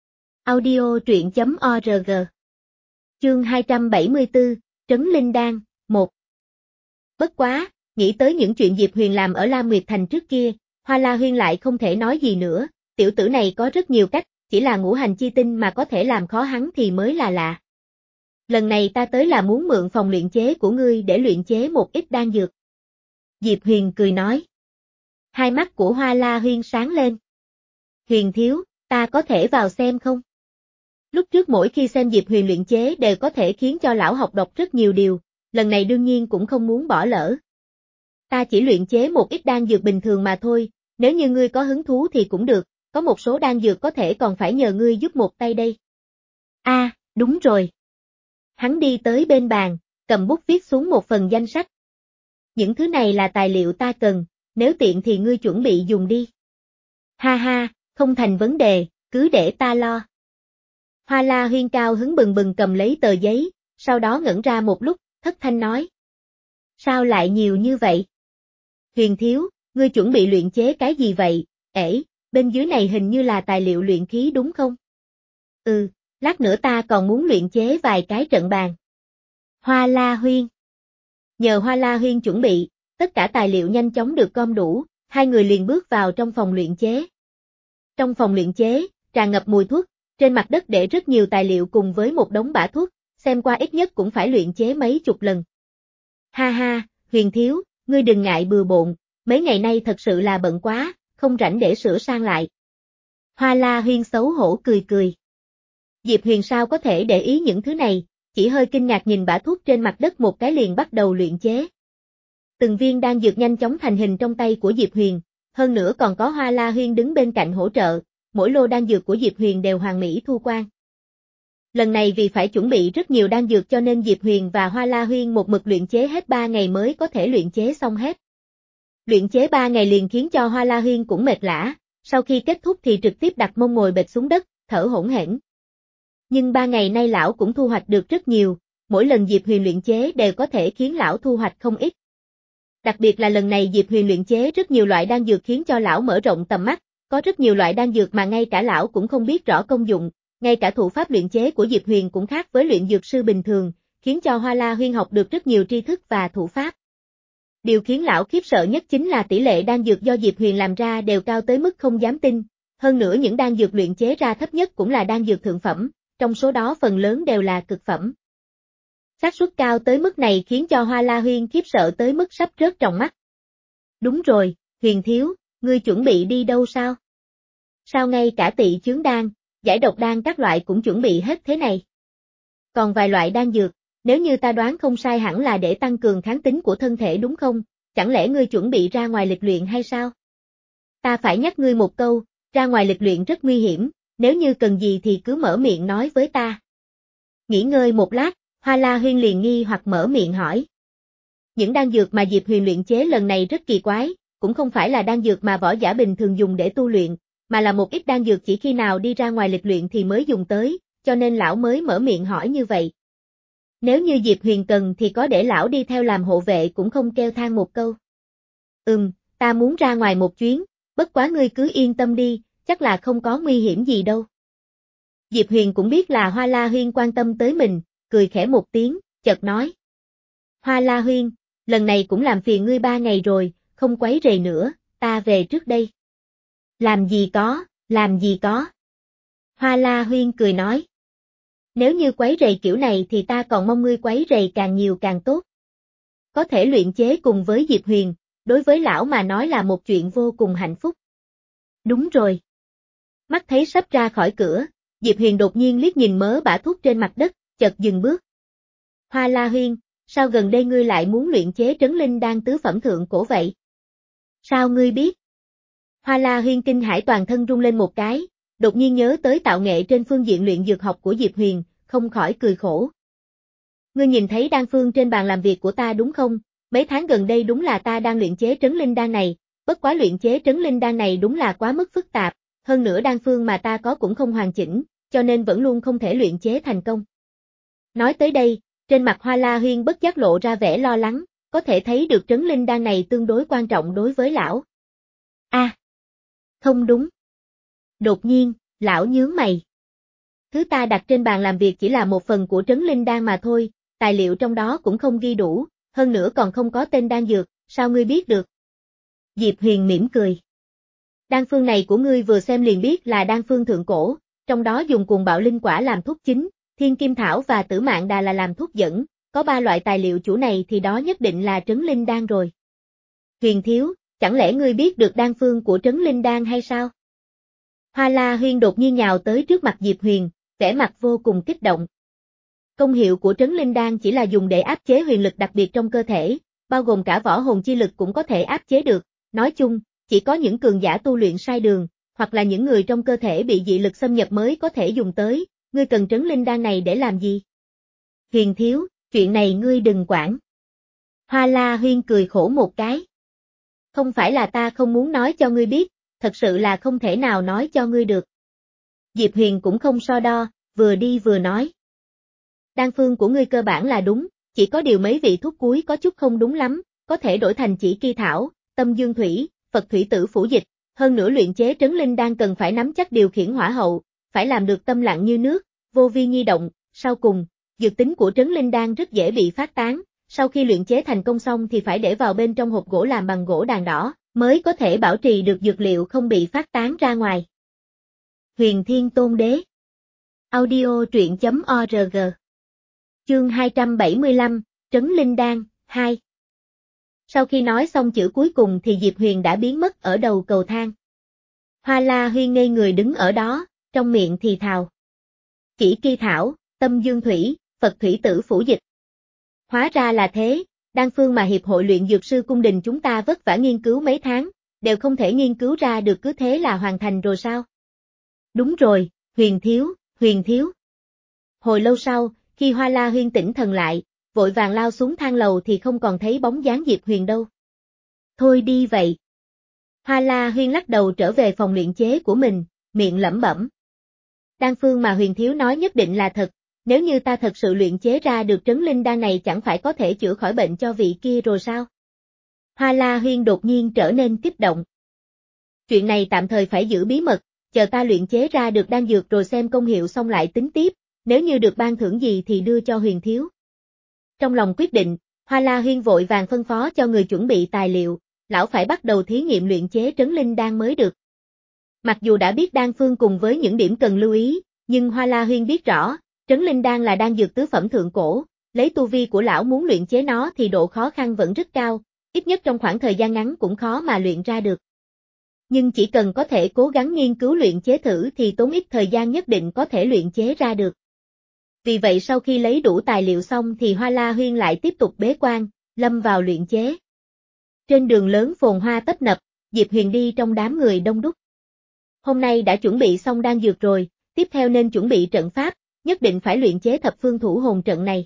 Audio truyện chấm org. Chương hai trăm bảy mươi tư, Trấn Linh Đan, một. Bất quá, nghĩ tới những chuyện Diệp Huyền làm ở Lam Nguyệt Thành trước kia, Hoa La Huyên lại không thể nói gì nữa, tiểu tử này có rất nhiều cách, chỉ là ngũ hành chi tinh mà có thể làm khó hắn thì mới là lạ. Lần này ta tới là muốn mượn phòng luyện chế của ngươi để luyện chế một ít đan dược. Diệp Huyền cười nói. Hai mắt của Hoa La Huyên sáng lên. Huyền thiếu, ta có thể vào xem không? Lúc trước mỗi khi xem Diệp Huyền luyện chế đều có thể khiến cho lão học đọc rất nhiều điều, lần này đương nhiên cũng không muốn bỏ lỡ. Ta chỉ luyện chế một ít đan dược bình thường mà thôi, nếu như ngươi có hứng thú thì cũng được, có một số đan dược có thể còn phải nhờ ngươi giúp một tay đây. A, à, đúng rồi. Hắn đi tới bên bàn, cầm bút viết xuống một phần danh sách. Những thứ này là tài liệu ta cần, nếu tiện thì ngươi chuẩn bị dùng đi. Ha ha, không thành vấn đề, cứ để ta lo. Hoa La Huyên cao hứng bừng bừng cầm lấy tờ giấy, sau đó ngẩn ra một lúc, thất thanh nói. Sao lại nhiều như vậy? Huyền thiếu, ngươi chuẩn bị luyện chế cái gì vậy? Ể, bên dưới này hình như là tài liệu luyện khí đúng không? Ừ, lát nữa ta còn muốn luyện chế vài cái trận bàn. Hoa La Huyên. Nhờ Hoa La Huyên chuẩn bị, tất cả tài liệu nhanh chóng được gom đủ, hai người liền bước vào trong phòng luyện chế. Trong phòng luyện chế, tràn ngập mùi thuốc, trên mặt đất để rất nhiều tài liệu cùng với một đống bã thuốc, xem qua ít nhất cũng phải luyện chế mấy chục lần. Ha ha, Huyền thiếu, ngươi đừng ngại bừa bộn, mấy ngày nay thật sự là bận quá, không rảnh để sửa sang lại. Hoa La Huyên xấu hổ cười cười. Diệp Huyền sao có thể để ý những thứ này, chỉ hơi kinh ngạc nhìn bã thuốc trên mặt đất một cái liền bắt đầu luyện chế. Từng viên đan dược nhanh chóng thành hình trong tay của Diệp Huyền, hơn nữa còn có Hoa La Huyên đứng bên cạnh hỗ trợ, mỗi lô đan dược của Diệp Huyền đều hoàn mỹ thu quan. Lần này vì phải chuẩn bị rất nhiều đan dược cho nên Diệp Huyền và Hoa La Huyên một mực luyện chế hết ba ngày mới có thể luyện chế xong hết. Luyện chế ba ngày liền khiến cho Hoa La Huyên cũng mệt lả, sau khi kết thúc thì trực tiếp đặt mông ngồi bệt xuống đất, thở hổn hển. Nhưng ba ngày nay lão cũng thu hoạch được rất nhiều, mỗi lần Diệp Huyền luyện chế đều có thể khiến lão thu hoạch không ít. Đặc biệt là lần này Diệp Huyền luyện chế rất nhiều loại đan dược khiến cho lão mở rộng tầm mắt, có rất nhiều loại đan dược mà ngay cả lão cũng không biết rõ công dụng, ngay cả thủ pháp luyện chế của Diệp Huyền cũng khác với luyện dược sư bình thường, khiến cho Hoa La Huyên học được rất nhiều tri thức và thủ pháp. Điều khiến lão khiếp sợ nhất chính là tỷ lệ đan dược do Diệp Huyền làm ra đều cao tới mức không dám tin, hơn nữa những đan dược luyện chế ra thấp nhất cũng là đan dược thượng phẩm, trong số đó phần lớn đều là cực phẩm. Xác suất cao tới mức này khiến cho Hoa La Huyên khiếp sợ tới mức sắp rớt tròng mắt. Đúng rồi, Huyền thiếu, ngươi chuẩn bị đi đâu sao? Sao ngay cả tị chướng đan, giải độc đan các loại cũng chuẩn bị hết thế này? Còn vài loại đan dược, nếu như ta đoán không sai hẳn là để tăng cường kháng tính của thân thể đúng không? Chẳng lẽ ngươi chuẩn bị ra ngoài lịch luyện hay sao? Ta phải nhắc ngươi một câu, ra ngoài lịch luyện rất nguy hiểm, nếu như cần gì thì cứ mở miệng nói với ta. Nghỉ ngơi một lát, Hoa La Huyên liền nghi hoặc mở miệng hỏi. Những đan dược mà Diệp Huyền luyện chế lần này rất kỳ quái, cũng không phải là đan dược mà võ giả bình thường dùng để tu luyện, mà là một ít đan dược chỉ khi nào đi ra ngoài lịch luyện thì mới dùng tới, cho nên lão mới mở miệng hỏi như vậy. Nếu như Diệp Huyền cần thì có để lão đi theo làm hộ vệ cũng không kêu than một câu. Ừm, ta muốn ra ngoài một chuyến, bất quá ngươi cứ yên tâm đi, chắc là không có nguy hiểm gì đâu. Diệp Huyền cũng biết là Hoa La Huyên quan tâm tới mình, cười khẽ một tiếng, chợt nói. Hoa La Huyên, lần này cũng làm phiền ngươi ba ngày rồi, không quấy rầy nữa, ta về trước đây. Làm gì có, làm gì có. Hoa La Huyên cười nói. Nếu như quấy rầy kiểu này thì ta còn mong ngươi quấy rầy càng nhiều càng tốt. Có thể luyện chế cùng với Diệp Huyền, đối với lão mà nói là một chuyện vô cùng hạnh phúc. Đúng rồi. Mắt thấy sắp ra khỏi cửa, Diệp Huyền đột nhiên liếc nhìn mớ bã thuốc trên mặt đất, chợt dừng bước. Hoa La Huyên, sao gần đây ngươi lại muốn luyện chế trấn linh đan tứ phẩm thượng cổ vậy? Sao ngươi biết? Hoa La Huyên kinh hãi toàn thân rung lên một cái, đột nhiên nhớ tới tạo nghệ trên phương diện luyện dược học của Diệp Huyền, không khỏi cười khổ. Ngươi nhìn thấy đan phương trên bàn làm việc của ta đúng không? Mấy tháng gần đây đúng là ta đang luyện chế trấn linh đan này, bất quá luyện chế trấn linh đan này đúng là quá mức phức tạp, hơn nữa đan phương mà ta có cũng không hoàn chỉnh, cho nên vẫn luôn không thể luyện chế thành công. Nói tới đây, trên mặt Hoa La Huyên bất giác lộ ra vẻ lo lắng, có thể thấy được trấn linh đan này tương đối quan trọng đối với lão. A, à, không đúng. Đột nhiên, lão nhướng mày. Thứ ta đặt trên bàn làm việc chỉ là một phần của trấn linh đan mà thôi, tài liệu trong đó cũng không ghi đủ, hơn nữa còn không có tên đan dược, sao ngươi biết được? Diệp Huyền mỉm cười. Đan phương này của ngươi vừa xem liền biết là đan phương thượng cổ, trong đó dùng cuồng bạo linh quả làm thuốc chính, thiên kim thảo và tử mạn đà là làm thuốc dẫn, có ba loại tài liệu chủ này thì đó nhất định là trấn linh đan rồi. Huyền thiếu, chẳng lẽ ngươi biết được đan phương của trấn linh đan hay sao? Hoa La Huyên đột nhiên nhào tới trước mặt Diệp Huyền, vẻ mặt vô cùng kích động. Công hiệu của trấn linh đan chỉ là dùng để áp chế huyền lực đặc biệt trong cơ thể, bao gồm cả võ hồn chi lực cũng có thể áp chế được, nói chung, chỉ có những cường giả tu luyện sai đường, hoặc là những người trong cơ thể bị dị lực xâm nhập mới có thể dùng tới, ngươi cần trấn linh đan này để làm gì? Huyền thiếu, chuyện này ngươi đừng quản. Hoa La Huyên cười khổ một cái. Không phải là ta không muốn nói cho ngươi biết, thật sự là không thể nào nói cho ngươi được. Diệp Huyền cũng không so đo, vừa đi vừa nói. Đan phương của ngươi cơ bản là đúng, chỉ có điều mấy vị thuốc cuối có chút không đúng lắm, có thể đổi thành chỉ kỳ thảo, tâm dương thủy, Phật thủy tử phủ dịch, hơn nữa luyện chế trấn linh đan cần phải nắm chắc điều khiển hỏa hậu, phải làm được tâm lặng như nước, vô vi nhi động, sau cùng, dược tính của trấn linh đan rất dễ bị phát tán, sau khi luyện chế thành công xong thì phải để vào bên trong hộp gỗ làm bằng gỗ đàn đỏ, mới có thể bảo trì được dược liệu không bị phát tán ra ngoài. Huyền Thiên Tôn Đế Audio truyện chấm org Chương hai trăm bảy mươi lăm, Trấn Linh Đan, hai. Sau khi nói xong chữ cuối cùng thì Diệp Huyền đã biến mất ở đầu cầu thang. Hoa La Huyên ngây người đứng ở đó, trong miệng thì thào. Chỉ kỳ thảo, tâm dương thủy, Phật thủy tử phủ dịch. Hóa ra là thế, đan phương mà Hiệp hội luyện dược sư cung đình chúng ta vất vả nghiên cứu mấy tháng, đều không thể nghiên cứu ra được cứ thế là hoàn thành rồi sao? Đúng rồi, Huyền thiếu, Huyền thiếu. Hồi lâu sau, khi Hoa La Huyên tỉnh thần lại, vội vàng lao xuống thang lầu thì không còn thấy bóng dáng Diệp Huyền đâu. Thôi đi vậy. Hoa La Huyên lắc đầu trở về phòng luyện chế của mình, miệng lẩm bẩm. Đan phương mà Huyền thiếu nói nhất định là thật, nếu như ta thật sự luyện chế ra được trấn linh đan này chẳng phải có thể chữa khỏi bệnh cho vị kia rồi sao? Hoa La Huyên đột nhiên trở nên kích động. Chuyện này tạm thời phải giữ bí mật, chờ ta luyện chế ra được đan dược rồi xem công hiệu xong lại tính tiếp, nếu như được ban thưởng gì thì đưa cho Huyền thiếu. Trong lòng quyết định, Hoa La Huyên vội vàng phân phó cho người chuẩn bị tài liệu, lão phải bắt đầu thí nghiệm luyện chế trấn linh đan mới được. Mặc dù đã biết đan phương cùng với những điểm cần lưu ý, nhưng Hoa La Huyên biết rõ, trấn linh đan là đan dược tứ phẩm thượng cổ, lấy tu vi của lão muốn luyện chế nó thì độ khó khăn vẫn rất cao, ít nhất trong khoảng thời gian ngắn cũng khó mà luyện ra được. Nhưng chỉ cần có thể cố gắng nghiên cứu luyện chế thử thì tốn ít thời gian nhất định có thể luyện chế ra được. Vì vậy sau khi lấy đủ tài liệu xong thì Hoa La Huyên lại tiếp tục bế quan, lâm vào luyện chế. Trên đường lớn phồn hoa tấp nập, Diệp Huyền đi trong đám người đông đúc. Hôm nay đã chuẩn bị xong đan dược rồi, tiếp theo nên chuẩn bị trận pháp, nhất định phải luyện chế thập phương thủ hồn trận này.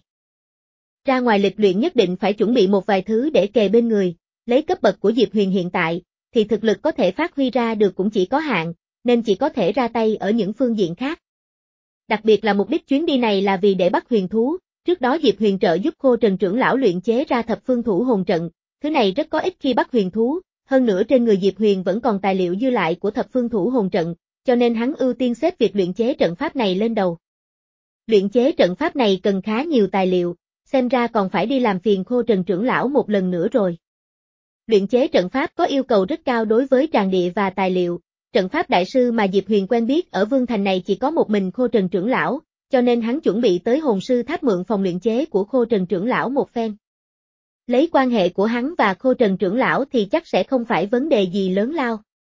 Ra ngoài lịch luyện nhất định phải chuẩn bị một vài thứ để kề bên người, lấy cấp bậc của Diệp Huyền hiện tại, thì thực lực có thể phát huy ra được cũng chỉ có hạn, nên chỉ có thể ra tay ở những phương diện khác. Đặc biệt là mục đích chuyến đi này là vì để bắt huyền thú, trước đó Diệp Huyền trợ giúp Khô Trần trưởng lão luyện chế ra thập phương thủ hồn trận, thứ này rất có ích khi bắt huyền thú, hơn nữa trên người Diệp Huyền vẫn còn tài liệu dư lại của thập phương thủ hồn trận, cho nên hắn ưu tiên xếp việc luyện chế trận pháp này lên đầu. Luyện chế trận pháp này cần khá nhiều tài liệu, xem ra còn phải đi làm phiền Khô Trần trưởng lão một lần nữa rồi. Luyện chế trận pháp có yêu cầu rất cao đối với tràng địa và tài liệu, trận pháp đại sư mà Diệp Huyền quen biết ở Vương Thành này chỉ có một mình Khô Trần trưởng lão, cho nên hắn chuẩn bị tới hồn sư tháp mượn phòng luyện chế của Khô Trần trưởng lão một phen. Lấy quan hệ của hắn và Khô Trần trưởng lão thì chắc sẽ không phải vấn đề gì lớn lao.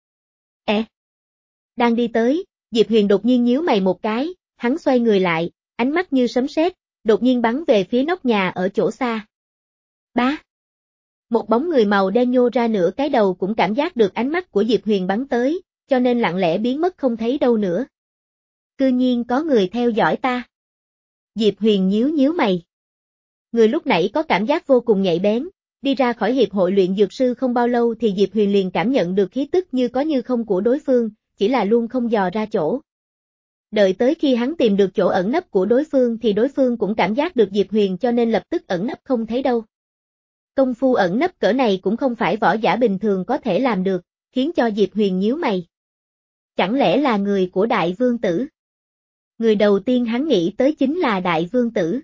Ê! Đang đi tới, Diệp Huyền đột nhiên nhíu mày một cái, hắn xoay người lại, ánh mắt như sấm sét, đột nhiên bắn về phía nóc nhà ở chỗ xa. Bá! Một bóng người màu đen nhô ra nửa cái đầu cũng cảm giác được ánh mắt của Diệp Huyền bắn tới, cho nên lặng lẽ biến mất không thấy đâu nữa. Cư nhiên có người theo dõi ta. Diệp Huyền nhíu nhíu mày. Người lúc nãy có cảm giác vô cùng nhạy bén, đi ra khỏi hiệp hội luyện dược sư không bao lâu thì Diệp Huyền liền cảm nhận được khí tức như có như không của đối phương, chỉ là luôn không dò ra chỗ. Đợi tới khi hắn tìm được chỗ ẩn nấp của đối phương thì đối phương cũng cảm giác được Diệp Huyền cho nên lập tức ẩn nấp không thấy đâu. Công phu ẩn nấp cỡ này cũng không phải võ giả bình thường có thể làm được, khiến cho Diệp Huyền nhíu mày. Chẳng lẽ là người của Đại Vương Tử? Người đầu tiên hắn nghĩ tới chính là Đại Vương Tử.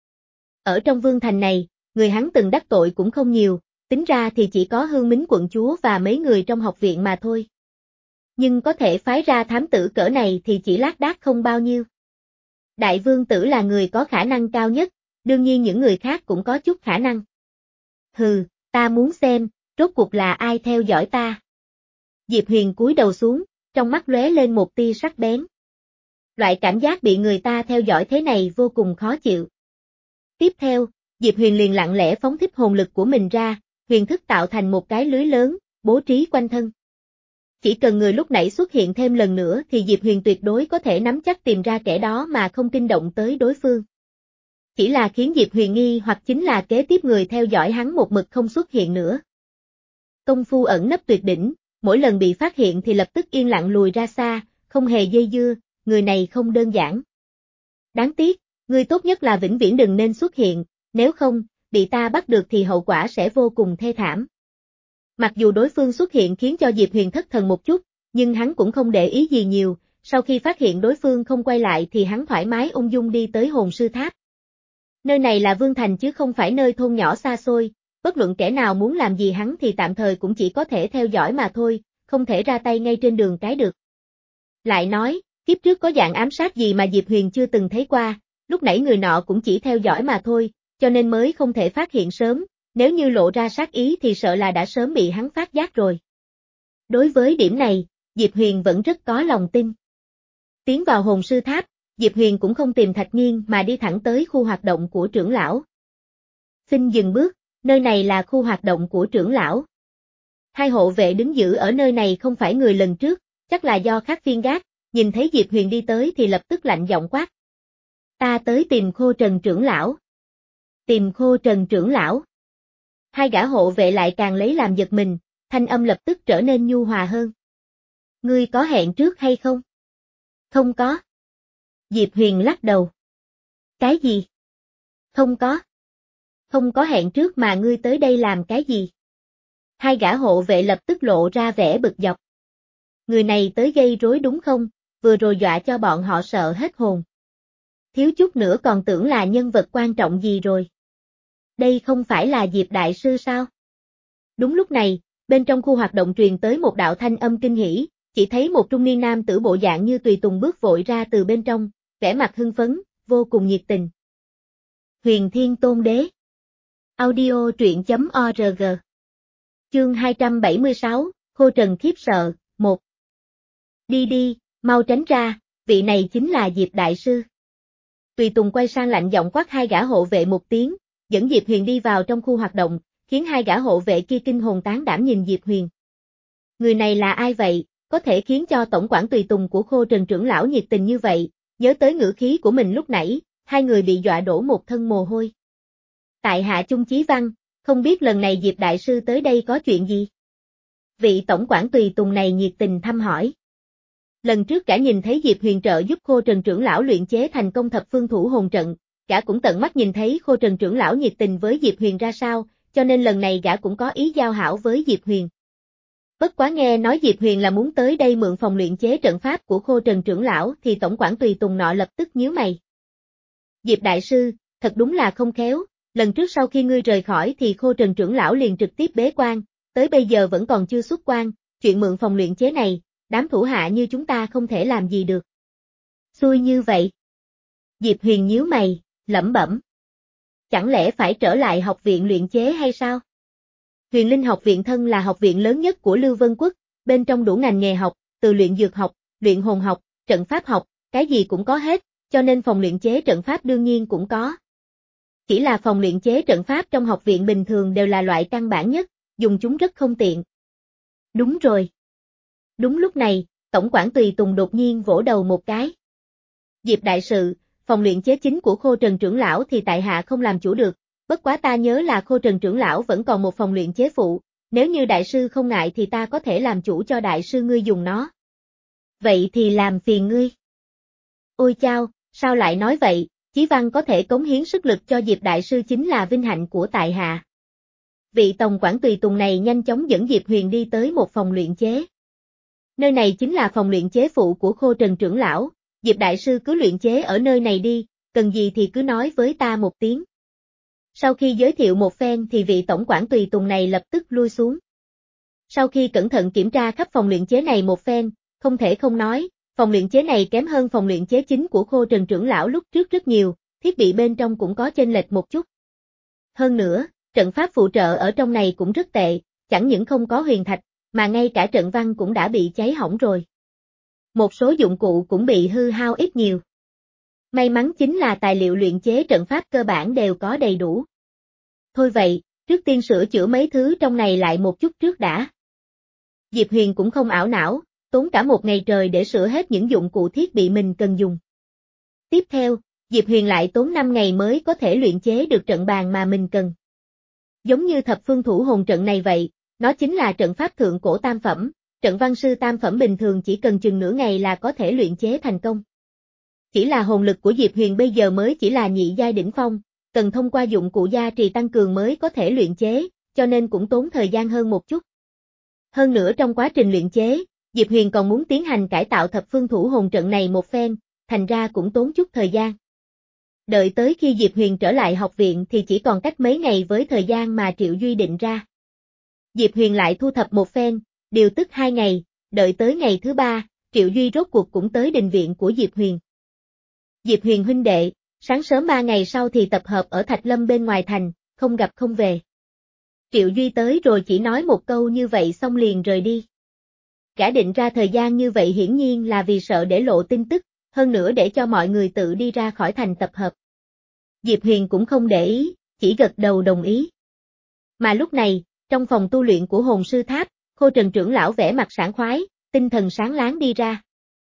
Ở trong Vương Thành này, người hắn từng đắc tội cũng không nhiều, tính ra thì chỉ có Hương Mính quận chúa và mấy người trong học viện mà thôi. Nhưng có thể phái ra thám tử cỡ này thì chỉ lác đác không bao nhiêu. Đại Vương Tử là người có khả năng cao nhất, đương nhiên những người khác cũng có chút khả năng. Hừ, ta muốn xem, rốt cuộc là ai theo dõi ta. Diệp Huyền cúi đầu xuống, trong mắt lóe lên một tia sắc bén. Loại cảm giác bị người ta theo dõi thế này vô cùng khó chịu. Tiếp theo, Diệp Huyền liền lặng lẽ phóng thích hồn lực của mình ra, huyền thức tạo thành một cái lưới lớn, bố trí quanh thân. Chỉ cần người lúc nãy xuất hiện thêm lần nữa thì Diệp Huyền tuyệt đối có thể nắm chắc tìm ra kẻ đó mà không kinh động tới đối phương. Chỉ là khiến Diệp Huyền nghi hoặc chính là kế tiếp người theo dõi hắn một mực không xuất hiện nữa. Công phu ẩn nấp tuyệt đỉnh, mỗi lần bị phát hiện thì lập tức yên lặng lùi ra xa, không hề dây dưa, người này không đơn giản. Đáng tiếc, ngươi tốt nhất là vĩnh viễn đừng nên xuất hiện, nếu không, bị ta bắt được thì hậu quả sẽ vô cùng thê thảm. Mặc dù đối phương xuất hiện khiến cho Diệp Huyền thất thần một chút, nhưng hắn cũng không để ý gì nhiều, sau khi phát hiện đối phương không quay lại thì hắn thoải mái ung dung đi tới hồn sư tháp. Nơi này là Vương Thành chứ không phải nơi thôn nhỏ xa xôi, bất luận kẻ nào muốn làm gì hắn thì tạm thời cũng chỉ có thể theo dõi mà thôi, không thể ra tay ngay trên đường cái được. Lại nói, kiếp trước có dạng ám sát gì mà Diệp Huyền chưa từng thấy qua, lúc nãy người nọ cũng chỉ theo dõi mà thôi, cho nên mới không thể phát hiện sớm, nếu như lộ ra sát ý thì sợ là đã sớm bị hắn phát giác rồi. Đối với điểm này, Diệp Huyền vẫn rất có lòng tin. Tiến vào hồn sư tháp, Diệp Huyền cũng không tìm Thạch Nghiên mà đi thẳng tới khu hoạt động của trưởng lão. Xin dừng bước, nơi này là khu hoạt động của trưởng lão. Hai hộ vệ đứng giữ ở nơi này không phải người lần trước, chắc là do khác phiên gác, nhìn thấy Diệp Huyền đi tới thì lập tức lạnh giọng quát. Ta tới tìm Khô Trần trưởng lão. Tìm Khô Trần trưởng lão. Hai gã hộ vệ lại càng lấy làm giật mình, thanh âm lập tức trở nên nhu hòa hơn. Ngươi có hẹn trước hay không? Không có. Diệp Huyền lắc đầu. Cái gì? Không có. Không có hẹn trước mà ngươi tới đây làm cái gì? Hai gã hộ vệ lập tức lộ ra vẻ bực dọc. Người này tới gây rối đúng không? Vừa rồi dọa cho bọn họ sợ hết hồn. Thiếu chút nữa còn tưởng là nhân vật quan trọng gì rồi. Đây không phải là Diệp Đại Sư sao? Đúng lúc này, bên trong khu hoạt động truyền tới một đạo thanh âm kinh hỉ, chỉ thấy một trung niên nam tử bộ dạng như tùy tùng bước vội ra từ bên trong, vẻ mặt hưng phấn, vô cùng nhiệt tình. Huyền Thiên Tôn Đế. Audio truyện chấm org. Chương hai trăm bảy mươi sáu, Khô Trần khiếp sợ, một. Đi đi, mau tránh ra, vị này chính là Diệp Đại Sư. Tùy tùng quay sang lạnh giọng quát hai gã hộ vệ một tiếng, dẫn Diệp Huyền đi vào trong khu hoạt động, khiến hai gã hộ vệ kia kinh hồn tán đảm nhìn Diệp Huyền. Người này là ai vậy, có thể khiến cho tổng quản tùy tùng của Khô Trần trưởng lão nhiệt tình như vậy, nhớ tới ngữ khí của mình lúc nãy, hai người bị dọa đổ một thân mồ hôi. Tại hạ Chung Chí Văn, không biết lần này Diệp Đại Sư tới đây có chuyện gì? Vị tổng quản tùy tùng này nhiệt tình thăm hỏi. Lần trước cả nhìn thấy Diệp Huyền trợ giúp Khô Trần trưởng lão luyện chế thành công thập phương thủ hồn trận, gã cũng tận mắt nhìn thấy Khô Trần trưởng lão nhiệt tình với Diệp Huyền ra sao, cho nên lần này gã cũng có ý giao hảo với Diệp Huyền. Bất quá nghe nói Diệp Huyền là muốn tới đây mượn phòng luyện chế trận pháp của Khô Trần trưởng lão thì tổng quản tùy tùng nọ lập tức nhíu mày. Diệp Đại Sư, thật đúng là không khéo, lần trước sau khi ngươi rời khỏi thì Khô Trần trưởng lão liền trực tiếp bế quan, tới bây giờ vẫn còn chưa xuất quan, chuyện mượn phòng luyện chế này, đám thủ hạ như chúng ta không thể làm gì được. Xui như vậy. Diệp Huyền nhíu mày, lẩm bẩm. Chẳng lẽ phải trở lại học viện luyện chế hay sao? Huyền Linh học viện thân là học viện lớn nhất của Lưu Vân Quốc, bên trong đủ ngành nghề học, từ luyện dược học, luyện hồn học, trận pháp học, cái gì cũng có hết, cho nên phòng luyện chế trận pháp đương nhiên cũng có. Chỉ là phòng luyện chế trận pháp trong học viện bình thường đều là loại căn bản nhất, dùng chúng rất không tiện. Đúng rồi. Đúng lúc này, tổng quản tùy tùng đột nhiên vỗ đầu một cái. Diệp Đại Sự, phòng luyện chế chính của Khô Trần trưởng lão thì tại hạ không làm chủ được, bất quá ta nhớ là Khô Trần trưởng lão vẫn còn một phòng luyện chế phụ, nếu như Đại Sư không ngại thì ta có thể làm chủ cho Đại Sư ngươi dùng nó. Vậy thì làm phiền ngươi. Ôi chao, sao lại nói vậy, Chí Văn có thể cống hiến sức lực cho Diệp Đại Sư chính là vinh hạnh của tại hạ. Vị tổng quản tùy tùng này nhanh chóng dẫn Diệp Huyền đi tới một phòng luyện chế. Nơi này chính là phòng luyện chế phụ của Khô Trần trưởng lão, Diệp Đại Sư cứ luyện chế ở nơi này đi, cần gì thì cứ nói với ta một tiếng. Sau khi giới thiệu một phen thì vị tổng quản tùy tùng này lập tức lui xuống. Sau khi cẩn thận kiểm tra khắp phòng luyện chế này một phen, không thể không nói, phòng luyện chế này kém hơn phòng luyện chế chính của Khô Trần trưởng lão lúc trước rất nhiều, thiết bị bên trong cũng có chênh lệch một chút. Hơn nữa, trận pháp phụ trợ ở trong này cũng rất tệ, chẳng những không có huyền thạch, mà ngay cả trận văn cũng đã bị cháy hỏng rồi. Một số dụng cụ cũng bị hư hao ít nhiều. May mắn chính là tài liệu luyện chế trận pháp cơ bản đều có đầy đủ. Thôi vậy, trước tiên sửa chữa mấy thứ trong này lại một chút trước đã. Diệp Huyền cũng không ảo não, tốn cả một ngày trời để sửa hết những dụng cụ thiết bị mình cần dùng. Tiếp theo, Diệp Huyền lại tốn năm ngày mới có thể luyện chế được trận bàn mà mình cần. Giống như thập phương thủ hồn trận này vậy, nó chính là trận pháp thượng cổ tam phẩm, trận văn sư tam phẩm bình thường chỉ cần chừng nửa ngày là có thể luyện chế thành công. Chỉ là hồn lực của Diệp Huyền bây giờ mới chỉ là nhị giai đỉnh phong, cần thông qua dụng cụ gia trì tăng cường mới có thể luyện chế, cho nên cũng tốn thời gian hơn một chút. Hơn nữa trong quá trình luyện chế, Diệp Huyền còn muốn tiến hành cải tạo thập phương thủ hồn trận này một phen, thành ra cũng tốn chút thời gian. Đợi tới khi Diệp Huyền trở lại học viện thì chỉ còn cách mấy ngày với thời gian mà Triệu Duy định ra. Diệp Huyền lại thu thập một phen, điều tức hai ngày, đợi tới ngày thứ ba, Triệu Duy rốt cuộc cũng tới đình viện của Diệp Huyền. Diệp Huyền huynh đệ, sáng sớm ba ngày sau thì tập hợp ở Thạch Lâm bên ngoài thành, không gặp không về. Triệu Duy tới rồi chỉ nói một câu như vậy xong liền rời đi. Gã định ra thời gian như vậy hiển nhiên là vì sợ để lộ tin tức, hơn nữa để cho mọi người tự đi ra khỏi thành tập hợp. Diệp Huyền cũng không để ý, chỉ gật đầu đồng ý. Mà lúc này, trong phòng tu luyện của hồn sư tháp, Khô Trần trưởng lão vẻ mặt sảng khoái, tinh thần sáng láng đi ra.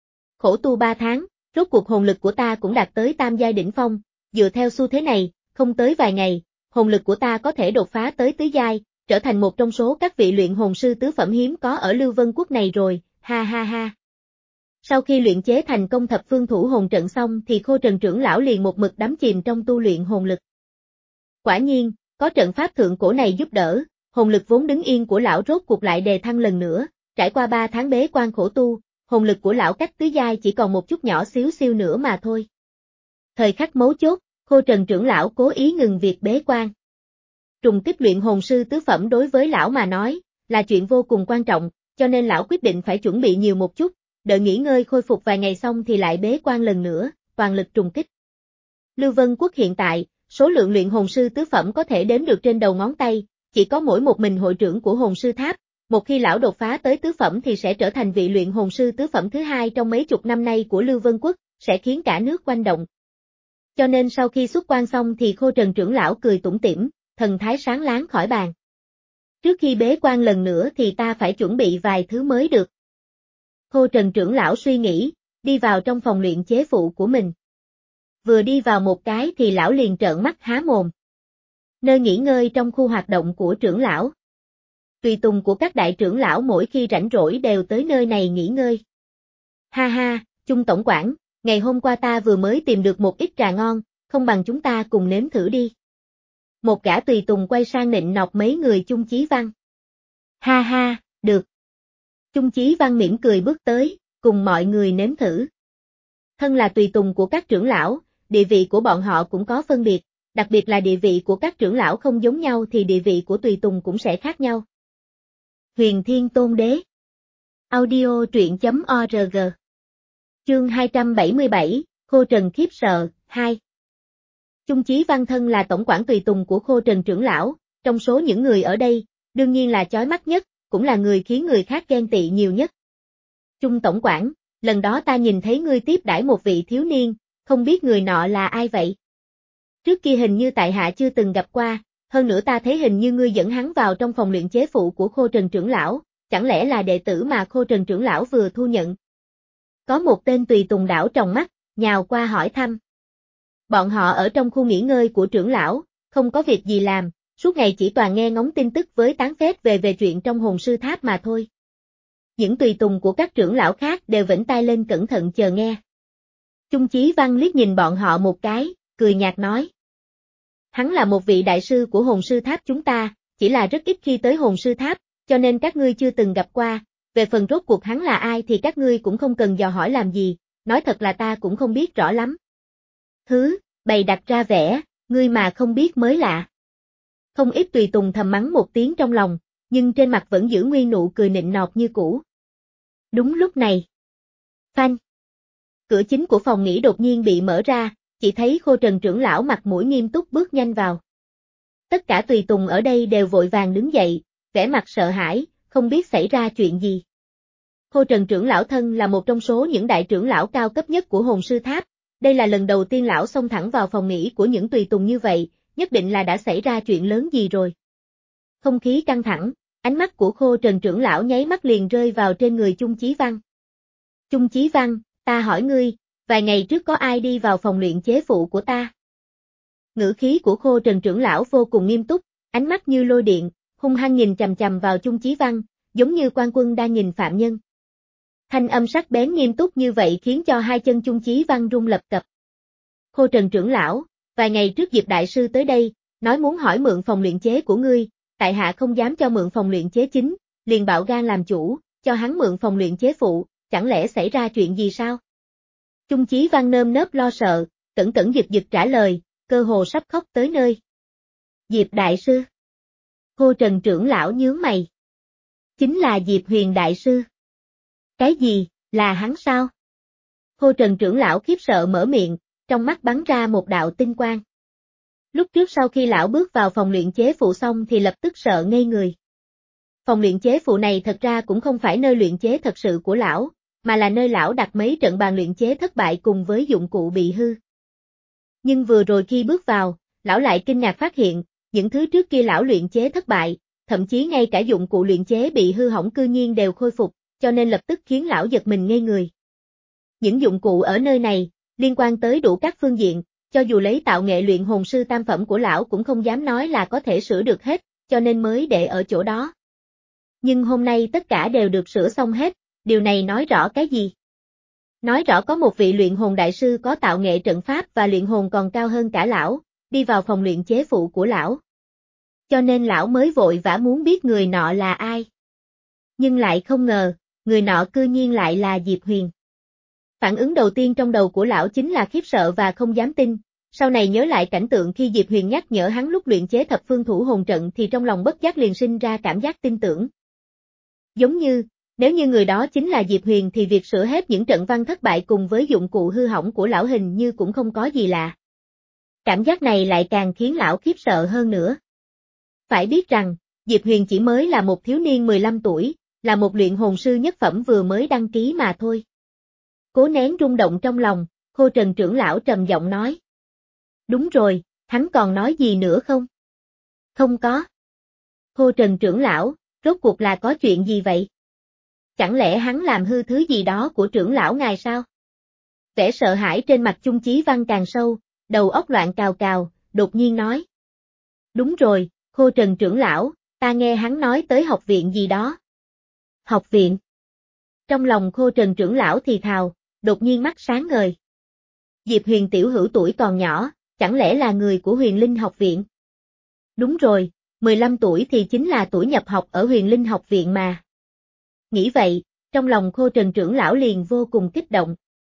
khổ tu ba tháng, rốt cuộc hồn lực của ta cũng đạt tới tam giai đỉnh phong, dựa theo xu thế này, không tới vài ngày, hồn lực của ta có thể đột phá tới tứ giai, trở thành một trong số các vị luyện hồn sư tứ phẩm hiếm có ở Lưu Vân Quốc này rồi, ha ha ha. Sau khi luyện chế thành công thập phương thủ hồn trận xong thì Khô Trần trưởng lão liền một mực đắm chìm trong tu luyện hồn lực. Quả nhiên, có trận pháp thượng cổ này giúp đỡ, hồn lực vốn đứng yên của lão rốt cuộc lại đề thăng lần nữa, trải qua ba tháng bế quan khổ tu, hồn lực của lão cách tứ giai chỉ còn một chút nhỏ xíu siêu nữa mà thôi. Thời khắc mấu chốt, Khô Trần trưởng lão cố ý ngừng việc bế quan. Trùng kích luyện hồn sư tứ phẩm đối với lão mà nói, là chuyện vô cùng quan trọng, cho nên lão quyết định phải chuẩn bị nhiều một chút, đợi nghỉ ngơi khôi phục vài ngày xong thì lại bế quan lần nữa, toàn lực trùng kích. Lưu Vân Quốc hiện tại, số lượng luyện hồn sư tứ phẩm có thể đếm được trên đầu ngón tay, chỉ có mỗi một mình hội trưởng của hồn sư tháp, một khi lão đột phá tới tứ phẩm thì sẽ trở thành vị luyện hồn sư tứ phẩm thứ hai trong mấy chục năm nay của Lưu Vân Quốc, sẽ khiến cả nước quanh động. Cho nên sau khi xuất quan xong thì Khô Trần trưởng lão cười tủm tỉm, thần thái sáng láng khỏi bàn. Trước khi bế quan lần nữa thì ta phải chuẩn bị vài thứ mới được. Khô Trần trưởng lão suy nghĩ, đi vào trong phòng luyện chế phụ của mình. Vừa đi vào một cái thì lão liền trợn mắt há mồm. Nơi nghỉ ngơi trong khu hoạt động của trưởng lão. Tùy tùng của các đại trưởng lão mỗi khi rảnh rỗi đều tới nơi này nghỉ ngơi. Ha ha, Chung tổng quản, ngày hôm qua ta vừa mới tìm được một ít trà ngon, không bằng chúng ta cùng nếm thử đi. Một gã tùy tùng quay sang nịnh nọt mấy người Chung Chí Văn. Ha ha, được. Chung Chí Văn mỉm cười bước tới, cùng mọi người nếm thử. Thân là tùy tùng của các trưởng lão, địa vị của bọn họ cũng có phân biệt, đặc biệt là địa vị của các trưởng lão không giống nhau thì địa vị của tùy tùng cũng sẽ khác nhau. Huyền Thiên Tôn Đế. Audio truyện chấm org. Chương hai trăm bảy mươi bảy, Khô Trần khiếp sợ, hai. Chung Chí Văn thân là tổng quản tùy tùng của Khô Trần trưởng lão, trong số những người ở đây, đương nhiên là chói mắt nhất, cũng là người khiến người khác ghen tị nhiều nhất. Chung tổng quản, lần đó ta nhìn thấy ngươi tiếp đãi một vị thiếu niên, không biết người nọ là ai vậy? Trước kia hình như tại hạ chưa từng gặp qua, hơn nữa ta thấy hình như ngươi dẫn hắn vào trong phòng luyện chế phụ của Khô Trần trưởng lão, chẳng lẽ là đệ tử mà Khô Trần trưởng lão vừa thu nhận? Có một tên tùy tùng đảo tròng mắt, nhào qua hỏi thăm. Bọn họ ở trong khu nghỉ ngơi của trưởng lão, không có việc gì làm, suốt ngày chỉ toàn nghe ngóng tin tức với tán phét về về chuyện trong hồn sư tháp mà thôi. Những tùy tùng của các trưởng lão khác đều vểnh tai lên cẩn thận chờ nghe. Chung Chí Văn liếc nhìn bọn họ một cái, cười nhạt nói. Hắn là một vị đại sư của hồn sư tháp chúng ta, chỉ là rất ít khi tới hồn sư tháp, cho nên các ngươi chưa từng gặp qua, về phần rốt cuộc hắn là ai thì các ngươi cũng không cần dò hỏi làm gì, nói thật là ta cũng không biết rõ lắm. Thứ, bày đặt ra vẻ, ngươi mà không biết mới lạ. Không ít tùy tùng thầm mắng một tiếng trong lòng, nhưng trên mặt vẫn giữ nguyên nụ cười nịnh nọt như cũ. Đúng lúc này. Phanh. Cửa chính của phòng nghỉ đột nhiên bị mở ra, chỉ thấy Khô Trần trưởng lão mặt mũi nghiêm túc bước nhanh vào. Tất cả tùy tùng ở đây đều vội vàng đứng dậy, vẻ mặt sợ hãi, không biết xảy ra chuyện gì. Khô Trần trưởng lão thân là một trong số những đại trưởng lão cao cấp nhất của hồn sư tháp, đây là lần đầu tiên lão xông thẳng vào phòng nghỉ của những tùy tùng như vậy, nhất định là đã xảy ra chuyện lớn gì rồi. Không khí căng thẳng, ánh mắt của Khô Trần trưởng lão nháy mắt liền rơi vào trên người Chung Chí Văn. Chung Chí Văn, ta hỏi ngươi, vài ngày trước có ai đi vào phòng luyện chế phụ của ta? Ngữ khí của Khô Trần trưởng lão vô cùng nghiêm túc, ánh mắt như lôi điện, hung hăng nhìn chằm chằm vào Chung Chí Văn, giống như quan quân đang nhìn phạm nhân. Thanh âm sắc bén nghiêm túc như vậy khiến cho hai chân Chung Chí Văn rung lập cập. Khô Trần trưởng lão, vài ngày trước Diệp đại sư tới đây, nói muốn hỏi mượn phòng luyện chế của ngươi, tại hạ không dám cho mượn phòng luyện chế chính, liền bạo gan làm chủ, cho hắn mượn phòng luyện chế phụ, chẳng lẽ xảy ra chuyện gì sao? Chung Chí Văn nơm nớp lo sợ, cẩn cẩn giật giật trả lời, cơ hồ sắp khóc tới nơi. Diệp đại sư. Khô Trần trưởng lão nhướng mày. Chính là Diệp Huyền đại sư. Cái gì, là hắn sao? Khô Trần trưởng lão khiếp sợ mở miệng, trong mắt bắn ra một đạo tinh quang. Lúc trước sau khi lão bước vào phòng luyện chế phụ xong thì lập tức sợ ngây người. Phòng luyện chế phụ này thật ra cũng không phải nơi luyện chế thật sự của lão, mà là nơi lão đặt mấy trận bàn luyện chế thất bại cùng với dụng cụ bị hư. Nhưng vừa rồi khi bước vào, lão lại kinh ngạc phát hiện, những thứ trước kia lão luyện chế thất bại, thậm chí ngay cả dụng cụ luyện chế bị hư hỏng cư nhiên đều khôi phục, cho nên lập tức khiến lão giật mình ngây người. Những dụng cụ ở nơi này, liên quan tới đủ các phương diện, cho dù lấy tạo nghệ luyện hồn sư tam phẩm của lão cũng không dám nói là có thể sửa được hết, cho nên mới để ở chỗ đó. Nhưng hôm nay tất cả đều được sửa xong hết, điều này nói rõ cái gì? Nói rõ có một vị luyện hồn đại sư có tạo nghệ trận pháp và luyện hồn còn cao hơn cả lão, đi vào phòng luyện chế phụ của lão. Cho nên lão mới vội vã muốn biết người nọ là ai. Nhưng lại không ngờ, người nọ cư nhiên lại là Diệp Huyền. Phản ứng đầu tiên trong đầu của lão chính là khiếp sợ và không dám tin, sau này nhớ lại cảnh tượng khi Diệp Huyền nhắc nhở hắn lúc luyện chế thập phương thủ hồn trận thì trong lòng bất giác liền sinh ra cảm giác tin tưởng. Giống như, nếu như người đó chính là Diệp Huyền thì việc sửa hết những trận văn thất bại cùng với dụng cụ hư hỏng của lão hình như cũng không có gì lạ. Cảm giác này lại càng khiến lão khiếp sợ hơn nữa. Phải biết rằng, Diệp Huyền chỉ mới là một thiếu niên mười lăm tuổi, là một luyện hồn sư nhất phẩm vừa mới đăng ký mà thôi. Cố nén rung động trong lòng, Khô Trần trưởng lão trầm giọng nói. Đúng rồi, hắn còn nói gì nữa không? Không có. Khô Trần trưởng lão, rốt cuộc là có chuyện gì vậy? Chẳng lẽ hắn làm hư thứ gì đó của trưởng lão ngài sao? Vẻ sợ hãi trên mặt Chung Chí Văn càng sâu, đầu óc loạn cào cào, đột nhiên nói. Đúng rồi, Khô Trần trưởng lão, ta nghe hắn nói tới học viện gì đó. Học viện? Trong lòng Khô Trần trưởng lão thì thào, đột nhiên mắt sáng ngời. Diệp Huyền tiểu hữu tuổi còn nhỏ, chẳng lẽ là người của Huyền Linh học viện? Đúng rồi, mười lăm tuổi thì chính là tuổi nhập học ở Huyền Linh học viện mà. Nghĩ vậy, trong lòng Khô Trần trưởng lão liền vô cùng kích động.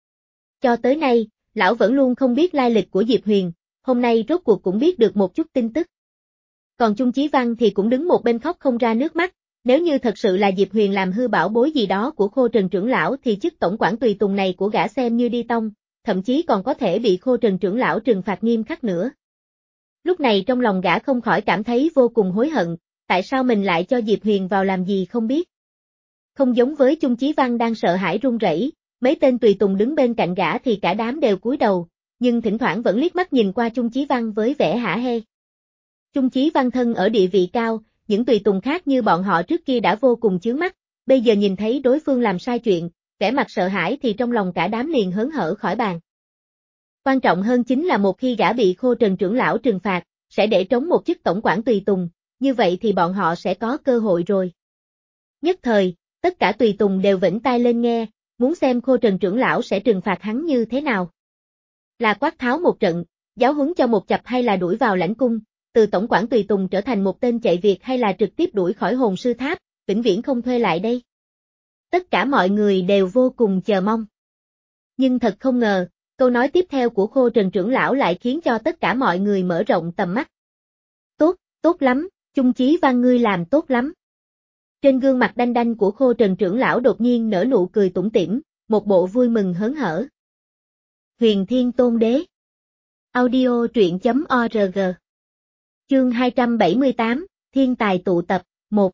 Cho tới nay, lão vẫn luôn không biết lai lịch của Diệp Huyền, hôm nay rốt cuộc cũng biết được một chút tin tức. Còn Chung Chí Văn thì cũng đứng một bên khóc không ra nước mắt, nếu như thật sự là Diệp Huyền làm hư bảo bối gì đó của Khô Trần trưởng lão thì chức tổng quản tùy tùng này của gã xem như đi tông, thậm chí còn có thể bị Khô Trần trưởng lão trừng phạt nghiêm khắc nữa. Lúc này trong lòng gã không khỏi cảm thấy vô cùng hối hận, tại sao mình lại cho Diệp Huyền vào làm gì không biết. Không giống với Chung Chí Văn đang sợ hãi run rẩy, mấy tên tùy tùng đứng bên cạnh gã thì cả đám đều cúi đầu, nhưng thỉnh thoảng vẫn liếc mắt nhìn qua Chung Chí Văn với vẻ hả hê. Chung Chí Văn thân ở địa vị cao, những tùy tùng khác như bọn họ trước kia đã vô cùng chướng mắt, bây giờ nhìn thấy đối phương làm sai chuyện, vẻ mặt sợ hãi thì trong lòng cả đám liền hớn hở khỏi bàn. Quan trọng hơn chính là một khi gã bị Khô Trần trưởng lão trừng phạt, sẽ để trống một chức tổng quản tùy tùng, như vậy thì bọn họ sẽ có cơ hội rồi. Nhất thời, tất cả tùy tùng đều vĩnh tai lên nghe, muốn xem Khô Trần trưởng lão sẽ trừng phạt hắn như thế nào. Là quát tháo một trận, giáo huấn cho một chập hay là đuổi vào lãnh cung, từ tổng quản tùy tùng trở thành một tên chạy việc hay là trực tiếp đuổi khỏi hồn sư tháp, vĩnh viễn không thuê lại đây. Tất cả mọi người đều vô cùng chờ mong. Nhưng thật không ngờ, câu nói tiếp theo của Khô Trần trưởng lão lại khiến cho tất cả mọi người mở rộng tầm mắt. Tốt, tốt lắm, Chung Chí Văn ngươi làm tốt lắm. Trên gương mặt đanh đanh của Khô Trần trưởng lão đột nhiên nở nụ cười tủm tỉm, một bộ vui mừng hớn hở. Huyền Thiên Tôn Đế. Audio truyện chấm org. Chương hai trăm bảy mươi tám, Thiên tài tụ tập, một.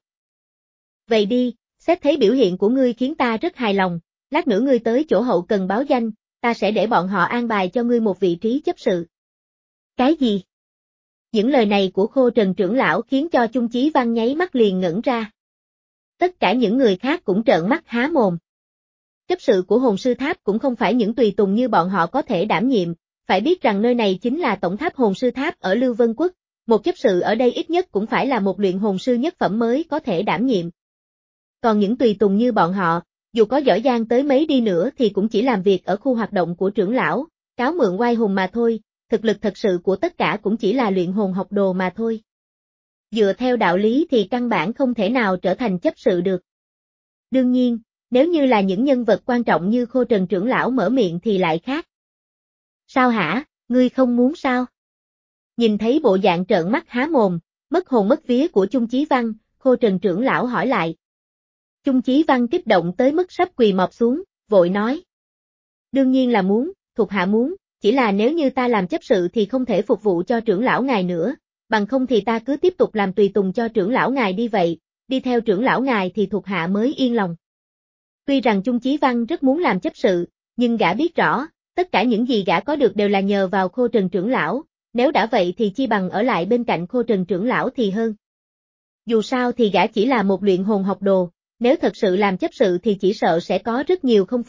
Vậy đi, xét thấy biểu hiện của ngươi khiến ta rất hài lòng, lát nữa ngươi tới chỗ hậu cần báo danh, ta sẽ để bọn họ an bài cho ngươi một vị trí chấp sự. Cái gì? Những lời này của Khô Trần trưởng lão khiến cho Chung Chí Văn nháy mắt liền ngẩn ra. Tất cả những người khác cũng trợn mắt há mồm. Chấp sự của hồn sư tháp cũng không phải những tùy tùng như bọn họ có thể đảm nhiệm, phải biết rằng nơi này chính là tổng tháp hồn sư tháp ở Lưu Vân Quốc, một chấp sự ở đây ít nhất cũng phải là một luyện hồn sư nhất phẩm mới có thể đảm nhiệm. Còn những tùy tùng như bọn họ, dù có giỏi giang tới mấy đi nữa thì cũng chỉ làm việc ở khu hoạt động của trưởng lão, cáo mượn oai hùng mà thôi, thực lực thật sự của tất cả cũng chỉ là luyện hồn học đồ mà thôi. Dựa theo đạo lý thì căn bản không thể nào trở thành chấp sự được. Đương nhiên, nếu như là những nhân vật quan trọng như Khô Trần trưởng lão mở miệng thì lại khác. Sao hả, ngươi không muốn sao? Nhìn thấy bộ dạng trợn mắt há mồm, mất hồn mất vía của Chung Chí Văn, Khô Trần trưởng lão hỏi lại. Chung Chí Văn kích động tới mức sắp quỳ mọp xuống, vội nói. Đương nhiên là muốn, thuộc hạ muốn, chỉ là nếu như ta làm chấp sự thì không thể phục vụ cho trưởng lão ngài nữa, bằng không thì ta cứ tiếp tục làm tùy tùng cho trưởng lão ngài đi vậy, đi theo trưởng lão ngài thì thuộc hạ mới yên lòng. Tuy rằng Chung Chí Văn rất muốn làm chấp sự, nhưng gã biết rõ, tất cả những gì gã có được đều là nhờ vào Khô Trần trưởng lão, nếu đã vậy thì chi bằng ở lại bên cạnh Khô Trần trưởng lão thì hơn. Dù sao thì gã chỉ là một luyện hồn học đồ, nếu thật sự làm chấp sự thì chỉ sợ sẽ có rất nhiều không phục,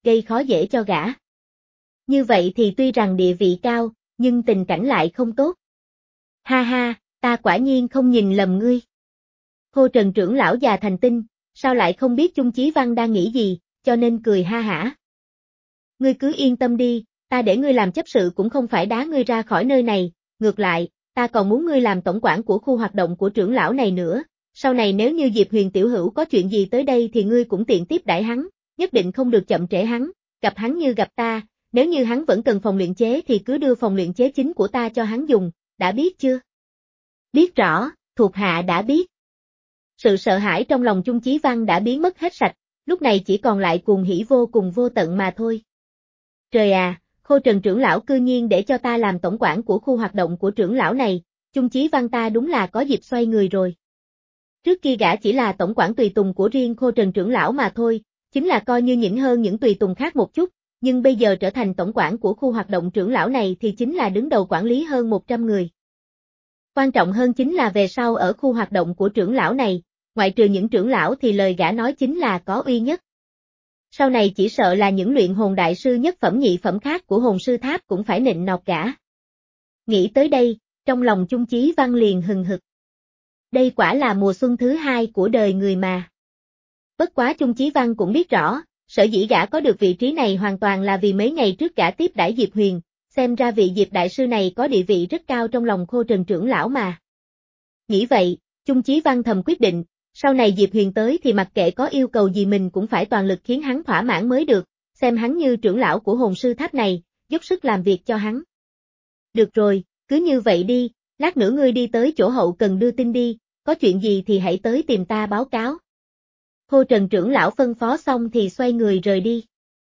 gây khó dễ cho gã. Như vậy thì tuy rằng địa vị cao, nhưng tình cảnh lại không tốt. Ha ha, ta quả nhiên không nhìn lầm ngươi. Khô Trần trưởng lão già thành tinh, sao lại không biết Chung Chí Văn đang nghĩ gì, cho nên cười ha hả. Ngươi cứ yên tâm đi, ta để ngươi làm chấp sự cũng không phải đá ngươi ra khỏi nơi này, ngược lại, ta còn muốn ngươi làm tổng quản của khu hoạt động của trưởng lão này nữa. Sau này nếu như Diệp Huyền tiểu hữu có chuyện gì tới đây thì ngươi cũng tiện tiếp đãi hắn, nhất định không được chậm trễ hắn, gặp hắn như gặp ta, nếu như hắn vẫn cần phòng luyện chế thì cứ đưa phòng luyện chế chính của ta cho hắn dùng, đã biết chưa? Biết rõ, thuộc hạ đã biết. Sự sợ hãi trong lòng Chung Chí Văn đã biến mất hết sạch, lúc này chỉ còn lại cuồng hỉ vô cùng vô tận mà thôi. Trời à, Khô Trần trưởng lão cư nhiên để cho ta làm tổng quản của khu hoạt động của trưởng lão này, Chung Chí Văn ta đúng là có dịp xoay người rồi. Trước kia gã chỉ là tổng quản tùy tùng của riêng Khô Trần trưởng lão mà thôi, chính là coi như nhỉnh hơn những tùy tùng khác một chút, nhưng bây giờ trở thành tổng quản của khu hoạt động trưởng lão này thì chính là đứng đầu quản lý hơn một trăm người. Quan trọng hơn chính là về sau ở khu hoạt động của trưởng lão này, ngoại trừ những trưởng lão thì lời gã nói chính là có uy nhất. Sau này chỉ sợ là những luyện hồn đại sư nhất phẩm nhị phẩm khác của hồn sư tháp cũng phải nịnh nọt gã. Nghĩ tới đây, trong lòng Chung Chí Văn liền hừng hực. Đây quả là mùa xuân thứ hai của đời người mà. Bất quá Chung Chí Văn cũng biết rõ, sở dĩ gã có được vị trí này hoàn toàn là vì mấy ngày trước gã tiếp đãi Diệp Huyền, xem ra vị Diệp đại sư này có địa vị rất cao trong lòng Khô Trần trưởng lão mà. Nghĩ vậy, Chung Chí Văn thầm quyết định, sau này Diệp Huyền tới thì mặc kệ có yêu cầu gì mình cũng phải toàn lực khiến hắn thỏa mãn mới được, xem hắn như trưởng lão của hồn sư tháp này, dốc sức làm việc cho hắn. Được rồi, cứ như vậy đi, lát nữa ngươi đi tới chỗ hậu cần đưa tin đi, có chuyện gì thì hãy tới tìm ta báo cáo. Khô Trần trưởng lão phân phó xong thì xoay người rời đi.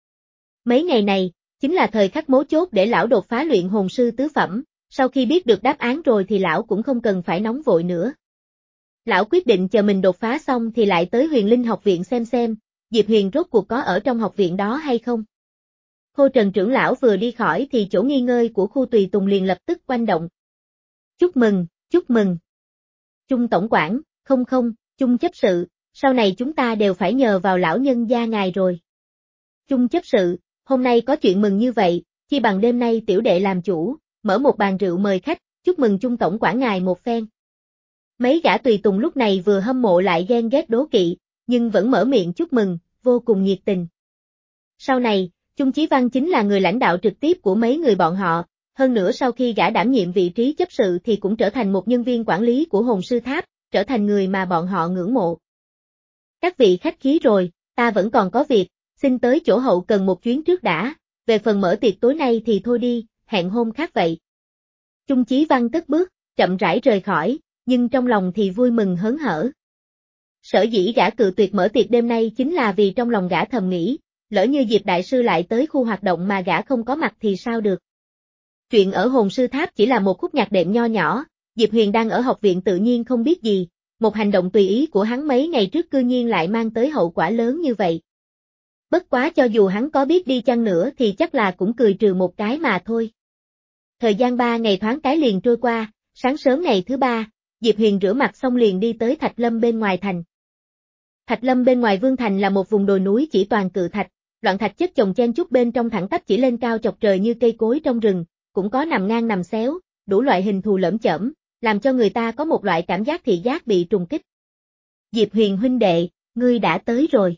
Mấy ngày này, chính là thời khắc mấu chốt để lão đột phá luyện hồn sư tứ phẩm, sau khi biết được đáp án rồi thì lão cũng không cần phải nóng vội nữa. Lão quyết định chờ mình đột phá xong thì lại tới Huyền Linh học viện xem xem, Diệp Huyền rốt cuộc có ở trong học viện đó hay không. Khô Trần trưởng lão vừa đi khỏi thì chỗ nghỉ ngơi của khu tùy tùng liền lập tức quanh động. Chúc mừng, chúc mừng. Chung tổng quản, không không, Chung chấp sự, sau này chúng ta đều phải nhờ vào lão nhân gia ngài rồi. Chung chấp sự, hôm nay có chuyện mừng như vậy, chi bằng đêm nay tiểu đệ làm chủ, mở một bàn rượu mời khách, chúc mừng Chung tổng quản ngài một phen. Mấy gã tùy tùng lúc này vừa hâm mộ lại ghen ghét đố kỵ, nhưng vẫn mở miệng chúc mừng, vô cùng nhiệt tình. Sau này, Chung Chí Văn chính là người lãnh đạo trực tiếp của mấy người bọn họ, hơn nữa sau khi gã đảm nhiệm vị trí chấp sự thì cũng trở thành một nhân viên quản lý của hồn sư tháp, trở thành người mà bọn họ ngưỡng mộ. Các vị khách khí rồi, ta vẫn còn có việc, xin tới chỗ hậu cần một chuyến trước đã, về phần mở tiệc tối nay thì thôi đi, hẹn hôm khác vậy. Chung Chí Văn cất bước, chậm rãi rời khỏi, nhưng trong lòng thì vui mừng hớn hở. Sở dĩ gã cự tuyệt mở tiệc đêm nay chính là vì trong lòng gã thầm nghĩ, lỡ như Diệp đại sư lại tới khu hoạt động mà gã không có mặt thì sao được. Chuyện ở hồn sư tháp chỉ là một khúc nhạc đệm nho nhỏ, Diệp Huyền đang ở học viện tự nhiên không biết gì, một hành động tùy ý của hắn mấy ngày trước cư nhiên lại mang tới hậu quả lớn như vậy. Bất quá cho dù hắn có biết đi chăng nữa thì chắc là cũng cười trừ một cái mà thôi. Thời gian ba ngày thoáng cái liền trôi qua, sáng sớm ngày thứ ba, Diệp Huyền rửa mặt xong liền đi tới Thạch Lâm bên ngoài thành. Thạch Lâm bên ngoài Vương thành là một vùng đồi núi chỉ toàn cự thạch, loạn thạch chất chồng chen chúc bên trong thẳng tắp chỉ lên cao chọc trời như cây cối trong rừng, cũng có nằm ngang nằm xéo, đủ loại hình thù lởm chởm, làm cho người ta có một loại cảm giác thị giác bị trùng kích. Diệp Huyền huynh đệ, ngươi đã tới rồi.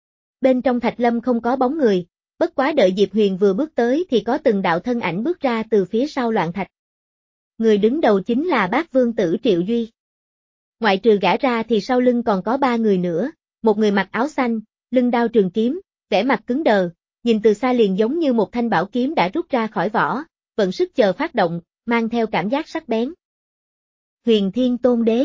Bên trong Thạch Lâm không có bóng người, bất quá đợi Diệp Huyền vừa bước tới thì có từng đạo thân ảnh bước ra từ phía sau loạn thạch. Người đứng đầu chính là Bác Vương tử Triệu Duy. Ngoại trừ gã ra thì sau lưng còn có ba người nữa, một người mặc áo xanh, lưng đao trường kiếm, vẻ mặt cứng đờ, nhìn từ xa liền giống như một thanh bảo kiếm đã rút ra khỏi vỏ, vận sức chờ phát động, mang theo cảm giác sắc bén. Huyền Thiên Tôn Đế.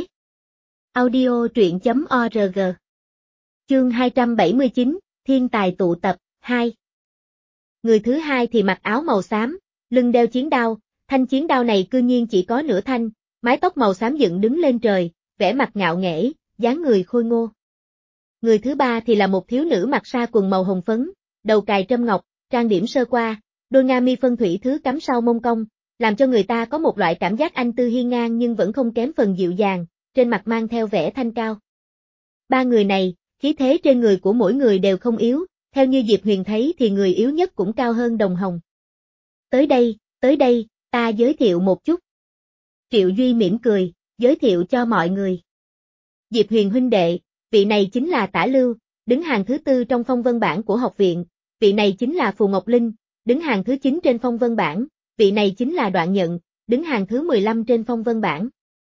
Audio truyện chấm org. Chương hai trăm bảy mươi chín, Thiên tài tụ tập, hai. Người thứ hai thì mặc áo màu xám, lưng đeo chiến đao, thanh chiến đao này cư nhiên chỉ có nửa thanh, mái tóc màu xám dựng đứng lên trời, vẻ mặt ngạo nghễ, dáng người khôi ngô. Người thứ ba thì là một thiếu nữ mặc sa quần màu hồng phấn, đầu cài trâm ngọc, trang điểm sơ qua, đôi nga mi phân thủy thứ cắm sau mông cong, làm cho người ta có một loại cảm giác anh tư hiên ngang nhưng vẫn không kém phần dịu dàng, trên mặt mang theo vẻ thanh cao. Ba người này, khí thế trên người của mỗi người đều không yếu, theo như Diệp Huyền thấy thì người yếu nhất cũng cao hơn Đồng Hồng. Tới đây, tới đây, ta giới thiệu một chút. Triệu Duy mỉm cười, giới thiệu cho mọi người. Diệp Huyền huynh đệ, vị này chính là Tả Lưu, đứng hàng thứ tư trong phong vân bảng của học viện, vị này chính là Phù Ngọc Linh, đứng hàng thứ chín trên phong vân bảng, vị này chính là Đoạn Nhận, đứng hàng thứ mười lăm trên phong vân bảng.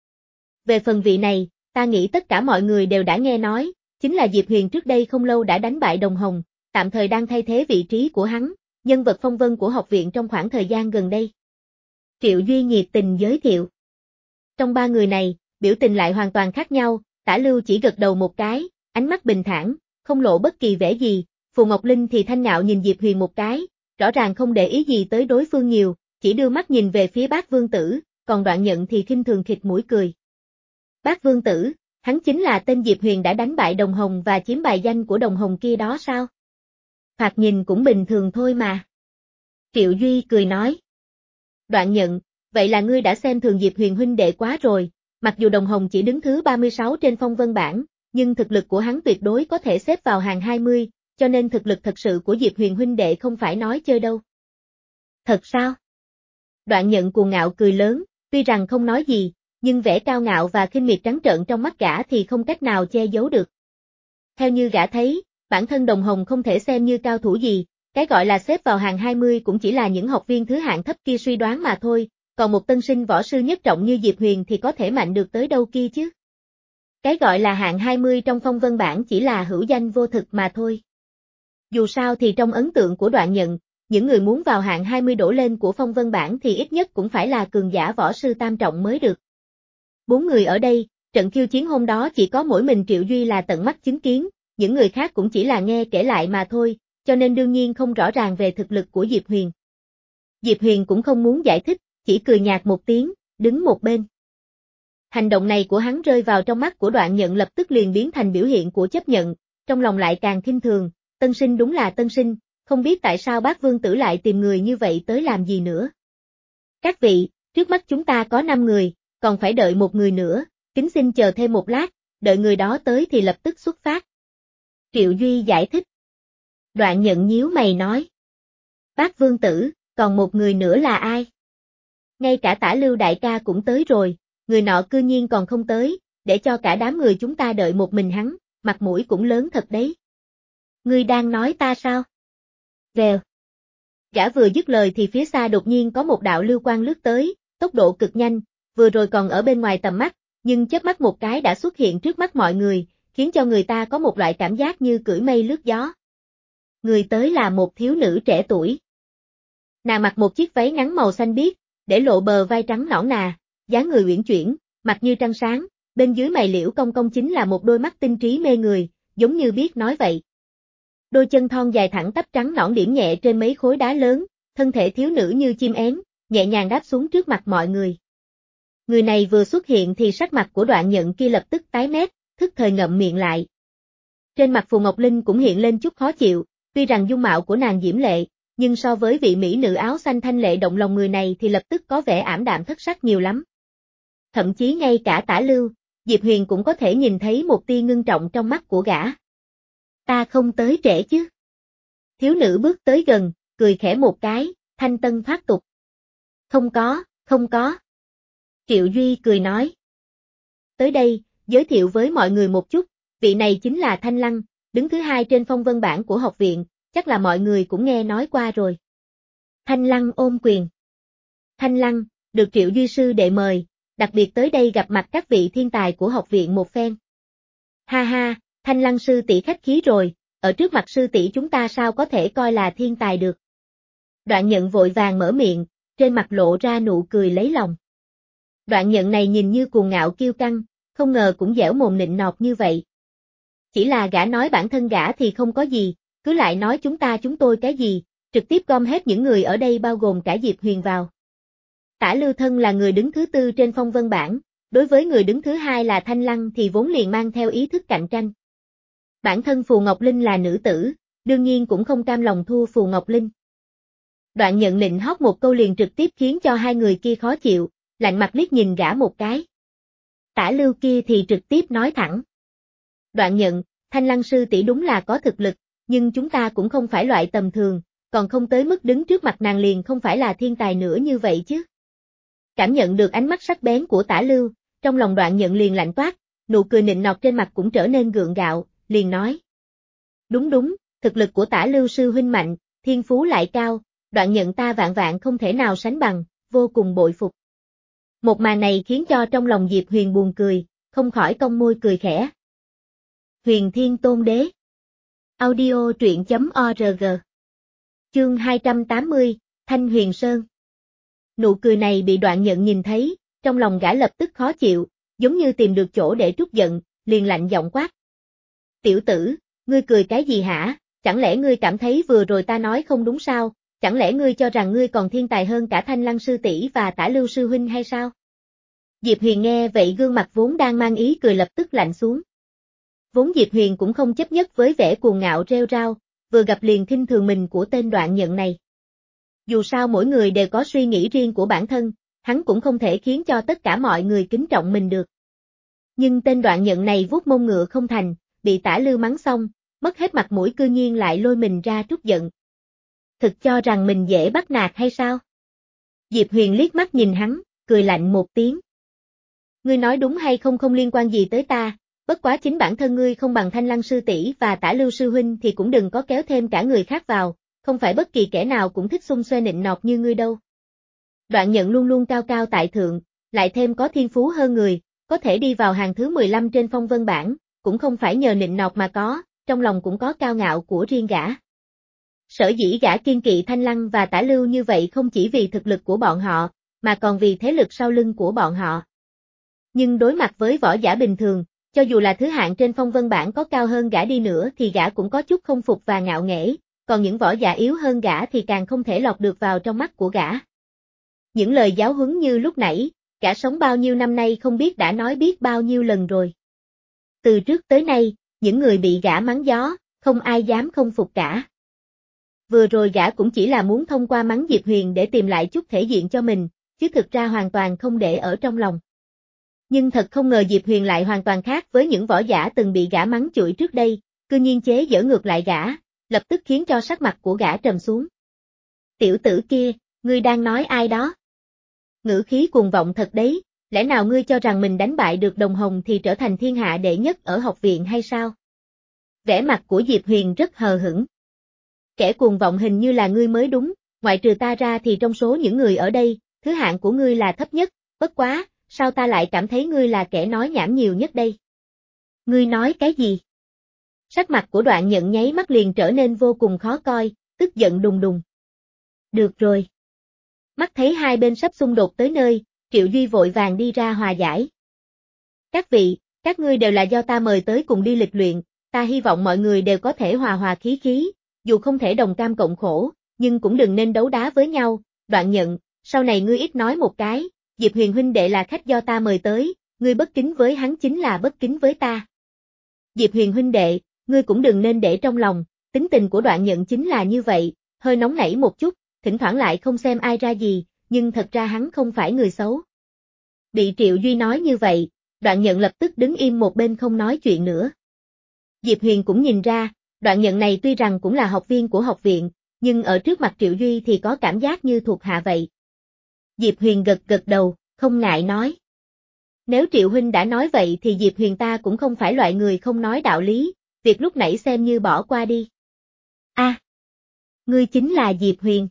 Về phần vị này, ta nghĩ tất cả mọi người đều đã nghe nói, chính là Diệp Huyền trước đây không lâu đã đánh bại Đồng Hồng, tạm thời đang thay thế vị trí của hắn, nhân vật phong vân của học viện trong khoảng thời gian gần đây. Triệu Duy nhiệt tình giới thiệu. Trong ba người này, biểu tình lại hoàn toàn khác nhau, Tả Lưu chỉ gật đầu một cái, ánh mắt bình thản, không lộ bất kỳ vẻ gì, Phù Ngọc Linh thì thanh ngạo nhìn Diệp Huyền một cái, rõ ràng không để ý gì tới đối phương nhiều, chỉ đưa mắt nhìn về phía Bác Vương Tử, còn Đoạn Nhận thì khinh thường khịt mũi cười. Bác Vương Tử, hắn chính là tên Diệp Huyền đã đánh bại Đồng Hồng và chiếm bài danh của Đồng Hồng kia đó sao? Thoạt nhìn cũng bình thường thôi mà. Triệu Duy cười nói. Đoạn Nhận, vậy là ngươi đã xem thường Diệp Huyền huynh đệ quá rồi, mặc dù Đồng Hồng chỉ đứng thứ ba mươi sáu trên phong vân bảng, nhưng thực lực của hắn tuyệt đối có thể xếp vào hàng hai mươi, cho nên thực lực thật sự của Diệp Huyền huynh đệ không phải nói chơi đâu. Thật sao? Đoạn Nhận cuồng ngạo cười lớn, tuy rằng không nói gì, nhưng vẻ cao ngạo và khinh miệt trắng trợn trong mắt gã thì không cách nào che giấu được. Theo như gã thấy, bản thân Đồng Hồng không thể xem như cao thủ gì, cái gọi là xếp vào hàng hai mươi cũng chỉ là những học viên thứ hạng thấp kia suy đoán mà thôi, còn một tân sinh võ sư nhất trọng như Diệp Huyền thì có thể mạnh được tới đâu kia chứ. Cái gọi là hạng hai mươi trong phong vân bảng chỉ là hữu danh vô thực mà thôi. Dù sao thì trong ấn tượng của Đoạn Nhận, những người muốn vào hạng hai mươi đổ lên của phong vân bảng thì ít nhất cũng phải là cường giả võ sư tam trọng mới được. Bốn người ở đây, trận khiêu chiến hôm đó chỉ có mỗi mình Triệu Duy là tận mắt chứng kiến, những người khác cũng chỉ là nghe kể lại mà thôi, cho nên đương nhiên không rõ ràng về thực lực của Diệp Huyền. Diệp Huyền cũng không muốn giải thích, chỉ cười nhạt một tiếng, đứng một bên. Hành động này của hắn rơi vào trong mắt của Đoạn Nhận lập tức liền biến thành biểu hiện của chấp nhận, trong lòng lại càng khinh thường, tân sinh đúng là tân sinh, không biết tại sao Bác Vương Tử lại tìm người như vậy tới làm gì nữa. Các vị, trước mắt chúng ta có năm người, còn phải đợi một người nữa, kính xin chờ thêm một lát, đợi người đó tới thì lập tức xuất phát. Triệu Duy giải thích. Đoạn Nhận nhíu mày nói. Bác Vương Tử, còn một người nữa là ai? Ngay cả Tả Lưu đại ca cũng tới rồi, người nọ cư nhiên còn không tới, để cho cả đám người chúng ta đợi một mình hắn, mặt mũi cũng lớn thật đấy. Ngươi đang nói ta sao? Vèo. Gã vừa dứt lời thì phía xa đột nhiên có một đạo lưu quang lướt tới, tốc độ cực nhanh, vừa rồi còn ở bên ngoài tầm mắt, nhưng chớp mắt một cái đã xuất hiện trước mắt mọi người, khiến cho người ta có một loại cảm giác như cưỡi mây lướt gió. Người tới là một thiếu nữ trẻ tuổi. Nàng mặc một chiếc váy ngắn màu xanh biếc, để lộ bờ vai trắng nõn nà, dáng người uyển chuyển, mặt như trăng sáng, bên dưới mày liễu cong cong chính là một đôi mắt tinh trí mê người, giống như biết nói vậy. Đôi chân thon dài thẳng tắp trắng nõn điểm nhẹ trên mấy khối đá lớn, thân thể thiếu nữ như chim én, nhẹ nhàng đáp xuống trước mặt mọi người. Người này vừa xuất hiện thì sắc mặt của Đoạn Nhận kia lập tức tái mét, thức thời ngậm miệng lại. Trên mặt Phù Ngọc Linh cũng hiện lên chút khó chịu, tuy rằng dung mạo của nàng diễm lệ, nhưng so với vị mỹ nữ áo xanh thanh lệ động lòng người này thì lập tức có vẻ ảm đạm thất sắc nhiều lắm. Thậm chí ngay cả Tả Lưu, Diệp Huyền cũng có thể nhìn thấy một tia ngưng trọng trong mắt của gã. Ta không tới trễ chứ? Thiếu nữ bước tới gần, cười khẽ một cái, thanh tân thoát tục. Không có, không có. Triệu Duy cười nói. Tới đây, giới thiệu với mọi người một chút, vị này chính là Thanh Lăng, đứng thứ hai trên phong vân bảng của học viện, chắc là mọi người cũng nghe nói qua rồi. Thanh Lăng ôm quyền. Thanh Lăng, được Triệu Duy sư đệ mời, đặc biệt tới đây gặp mặt các vị thiên tài của học viện một phen. Ha ha, Thanh Lăng sư tỷ khách khí rồi, ở trước mặt sư tỷ chúng ta sao có thể coi là thiên tài được. Đoạn Nhận vội vàng mở miệng, trên mặt lộ ra nụ cười lấy lòng. Đoạn Nhận này nhìn như cuồng ngạo kiêu căng, không ngờ cũng dẻo mồm nịnh nọt như vậy. Chỉ là gã nói bản thân gã thì không có gì, cứ lại nói chúng ta chúng tôi cái gì, trực tiếp gom hết những người ở đây bao gồm cả Diệp Huyền vào. Tả Lưu thân là người đứng thứ tư trên phong vân bảng, đối với người đứng thứ hai là Thanh Lăng thì vốn liền mang theo ý thức cạnh tranh. Bản thân Phù Ngọc Linh là nữ tử, đương nhiên cũng không cam lòng thua Phù Ngọc Linh. Đoạn Nhận nịnh hót một câu liền trực tiếp khiến cho hai người kia khó chịu, lạnh mặt liếc nhìn gã một cái. Tả Lưu kia thì trực tiếp nói thẳng. Đoạn Nhận, Thanh Lăng sư tỷ đúng là có thực lực, nhưng chúng ta cũng không phải loại tầm thường, còn không tới mức đứng trước mặt nàng liền không phải là thiên tài nữa như vậy chứ. Cảm nhận được ánh mắt sắc bén của Tả Lưu, trong lòng Đoạn Nhận liền lạnh toát, nụ cười nịnh nọt trên mặt cũng trở nên gượng gạo, liền nói. Đúng đúng, thực lực của Tả Lưu sư huynh mạnh, thiên phú lại cao, Đoạn Nhận ta vạn vạn không thể nào sánh bằng, vô cùng bội phục. Một màn này khiến cho trong lòng Diệp Huyền buồn cười, không khỏi cong môi cười khẽ. Huyền Thiên Tôn Đế. Audio truyện chấm org. Chương hai trăm tám mươi, Thanh Huyền Sơn. Nụ cười này bị Đoạn Nhận nhìn thấy, trong lòng gã lập tức khó chịu, giống như tìm được chỗ để trút giận, liền lạnh giọng quát. Tiểu tử, ngươi cười cái gì hả, chẳng lẽ ngươi cảm thấy vừa rồi ta nói không đúng sao, chẳng lẽ ngươi cho rằng ngươi còn thiên tài hơn cả Thanh Lăng sư tỷ và Tả Lưu sư huynh hay sao? Diệp Huyền nghe vậy gương mặt vốn đang mang ý cười lập tức lạnh xuống. Vốn Diệp Huyền cũng không chấp nhất với vẻ cuồng ngạo rêu rao, vừa gặp liền khinh thường mình của tên Đoạn Nhận này. Dù sao mỗi người đều có suy nghĩ riêng của bản thân, hắn cũng không thể khiến cho tất cả mọi người kính trọng mình được. Nhưng tên Đoạn Nhận này vuốt mông ngựa không thành, bị Tả Lưu mắng xong, mất hết mặt mũi cư nhiên lại lôi mình ra trút giận. Thực cho rằng mình dễ bắt nạt hay sao? Diệp Huyền liếc mắt nhìn hắn, cười lạnh một tiếng. Ngươi nói đúng hay không không liên quan gì tới ta, bất quá chính bản thân ngươi không bằng Thanh Lăng sư tỷ và Tả Lưu sư huynh thì cũng đừng có kéo thêm cả người khác vào, không phải bất kỳ kẻ nào cũng thích xung xoe nịnh nọt như ngươi đâu. Đoạn Nhận luôn luôn cao cao tại thượng, lại thêm có thiên phú hơn người, có thể đi vào hàng thứ mười lăm trên phong vân bảng, cũng không phải nhờ nịnh nọt mà có, trong lòng cũng có cao ngạo của riêng gã. Sở dĩ gã kiên kỵ Thanh Lăng và Tả Lưu như vậy không chỉ vì thực lực của bọn họ, mà còn vì thế lực sau lưng của bọn họ. Nhưng đối mặt với võ giả bình thường, cho dù là thứ hạng trên phong vân bảng có cao hơn gã đi nữa thì gã cũng có chút không phục và ngạo nghễ, còn những võ giả yếu hơn gã thì càng không thể lọt được vào trong mắt của gã. Những lời giáo huấn như lúc nãy, gã sống bao nhiêu năm nay không biết đã nói biết bao nhiêu lần rồi. Từ trước tới nay, những người bị gã mắng gió, không ai dám không phục cả. Vừa rồi gã cũng chỉ là muốn thông qua mắng Diệp Huyền để tìm lại chút thể diện cho mình, chứ thực ra hoàn toàn không để ở trong lòng. Nhưng thật không ngờ Diệp Huyền lại hoàn toàn khác với những võ giả từng bị gã mắng chửi trước đây, cư nhiên chế giễu ngược lại gã, lập tức khiến cho sắc mặt của gã trầm xuống. Tiểu tử kia, ngươi đang nói ai đó? Ngữ khí cuồng vọng thật đấy, lẽ nào ngươi cho rằng mình đánh bại được Đồng Hồng thì trở thành thiên hạ đệ nhất ở học viện hay sao? Vẻ mặt của Diệp Huyền rất hờ hững. Kẻ cuồng vọng hình như là ngươi mới đúng, ngoại trừ ta ra thì trong số những người ở đây, thứ hạng của ngươi là thấp nhất, bất quá, sao ta lại cảm thấy ngươi là kẻ nói nhảm nhiều nhất đây? Ngươi nói cái gì? Sắc mặt của Đoạn Nhận nháy mắt liền trở nên vô cùng khó coi, tức giận đùng đùng. Được rồi. Mắt thấy hai bên sắp xung đột tới nơi, Triệu Duy vội vàng đi ra hòa giải. Các vị, các ngươi đều là do ta mời tới cùng đi lịch luyện, ta hy vọng mọi người đều có thể hòa hòa khí khí, dù không thể đồng cam cộng khổ, nhưng cũng đừng nên đấu đá với nhau. Đoạn Nhận, sau này ngươi ít nói một cái, Diệp Huyền huynh đệ là khách do ta mời tới, ngươi bất kính với hắn chính là bất kính với ta. Diệp Huyền huynh đệ, ngươi cũng đừng nên để trong lòng, tính tình của Đoạn Nhận chính là như vậy, hơi nóng nảy một chút, thỉnh thoảng lại không xem ai ra gì, nhưng thật ra hắn không phải người xấu. Bị Triệu Duy nói như vậy, Đoạn Nhận lập tức đứng im một bên không nói chuyện nữa. Diệp Huyền cũng nhìn ra, Đoạn Nhận này tuy rằng cũng là học viên của học viện, nhưng ở trước mặt Triệu Duy thì có cảm giác như thuộc hạ vậy. Diệp Huyền gật gật đầu, không ngại nói. Nếu Triệu huynh đã nói vậy thì Diệp Huyền ta cũng không phải loại người không nói đạo lý, việc lúc nãy xem như bỏ qua đi. A, à, ngươi chính là Diệp Huyền.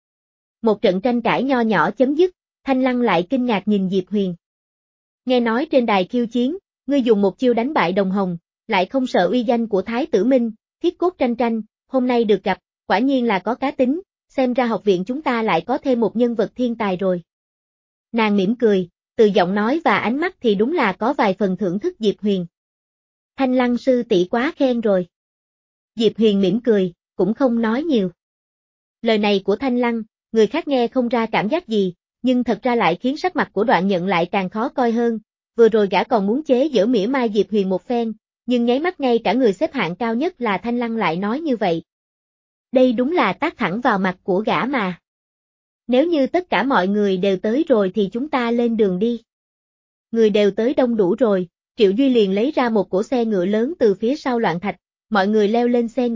Một trận tranh cãi nho nhỏ chấm dứt, Thanh Lăng lại kinh ngạc nhìn Diệp Huyền. Nghe nói trên đài khiêu chiến, ngươi dùng một chiêu đánh bại Đồng Hồng, lại không sợ uy danh của Thái Tử Minh, thiết cốt tranh tranh, hôm nay được gặp, quả nhiên là có cá tính, xem ra học viện chúng ta lại có thêm một nhân vật thiên tài rồi. Nàng mỉm cười, từ giọng nói và ánh mắt thì đúng là có vài phần thưởng thức Diệp Huyền. Thanh Lăng sư tỷ quá khen rồi. Diệp Huyền mỉm cười, cũng không nói nhiều. Lời này của Thanh Lăng, người khác nghe không ra cảm giác gì, nhưng thật ra lại khiến sắc mặt của Đoạn Nhận lại càng khó coi hơn, vừa rồi gã còn muốn chế giễu mỉa mai Diệp Huyền một phen, nhưng nháy mắt ngay cả người xếp hạng cao nhất là Thanh Lăng lại nói như vậy. Đây đúng là tát thẳng vào mặt của gã mà. Nếu như tất cả mọi người đều tới rồi thì chúng ta lên đường đi. Người đều tới đông đủ rồi, Triệu Duy liền lấy ra một cỗ xe ngựa lớn từ phía sau loạn thạch, mọi người leo lên xe ngựa,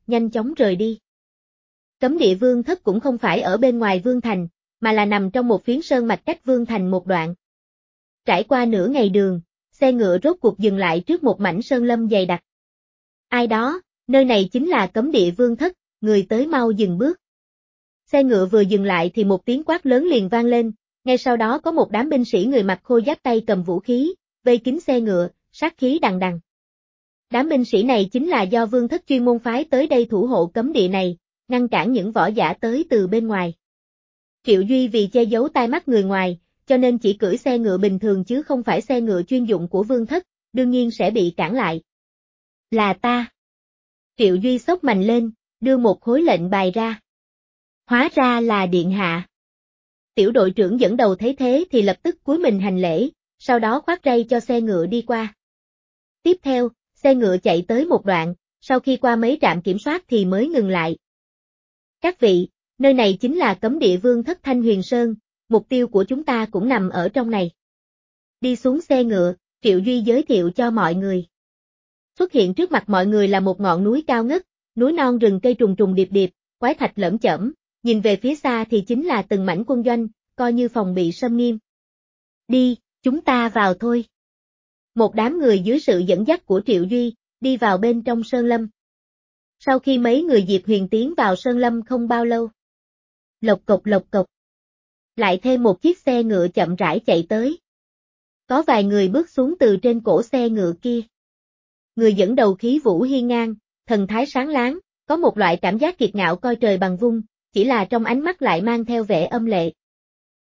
nhanh chóng rời đi. Cấm địa vương thất cũng không phải ở bên ngoài vương thành, mà là nằm trong một phiến sơn mạch cách vương thành một đoạn. Trải qua nửa ngày đường, xe ngựa rốt cuộc dừng lại trước một mảnh sơn lâm dày đặc. Ai đó, nơi này chính là cấm địa vương thất, người tới mau dừng bước. Xe ngựa vừa dừng lại thì một tiếng quát lớn liền vang lên, ngay sau đó có một đám binh sĩ người mặc khôi giáp tay cầm vũ khí, vây kín xe ngựa, sát khí đằng đằng. Đám binh sĩ này chính là do vương thất chuyên môn phái tới đây thủ hộ cấm địa này, ngăn cản những võ giả tới từ bên ngoài. Triệu Duy vì che giấu tai mắt người ngoài, cho nên chỉ cưỡi xe ngựa bình thường chứ không phải xe ngựa chuyên dụng của vương thất, đương nhiên sẽ bị cản lại. Là ta. Triệu Duy xốc mạnh lên, đưa một khối lệnh bài ra. Hóa ra là điện hạ. Tiểu đội trưởng dẫn đầu thấy thế thì lập tức cúi mình hành lễ, sau đó khoát ray cho xe ngựa đi qua. Tiếp theo, xe ngựa chạy tới một đoạn, sau khi qua mấy trạm kiểm soát thì mới ngừng lại. Các vị, nơi này chính là cấm địa vương thất Thanh Huyền Sơn, mục tiêu của chúng ta cũng nằm ở trong này. Đi xuống xe ngựa, Triệu Duy giới thiệu cho mọi người. Xuất hiện trước mặt mọi người là một ngọn núi cao ngất, núi non rừng cây trùng trùng điệp điệp, quái thạch lởm chởm, nhìn về phía xa thì chính là từng mảnh quân doanh, coi như phòng bị xâm nghiêm. Đi, chúng ta vào thôi. Một đám người dưới sự dẫn dắt của Triệu Duy, đi vào bên trong sơn lâm. Sau khi mấy người Diệp Huyền tiến vào sơn lâm không bao lâu. Lộc cộc lộc cộc. Lại thêm một chiếc xe ngựa chậm rãi chạy tới. Có vài người bước xuống từ trên cổ xe ngựa kia. Người dẫn đầu khí vũ hiên ngang, thần thái sáng láng, có một loại cảm giác kiệt ngạo coi trời bằng vung, chỉ là trong ánh mắt lại mang theo vẻ âm lệ.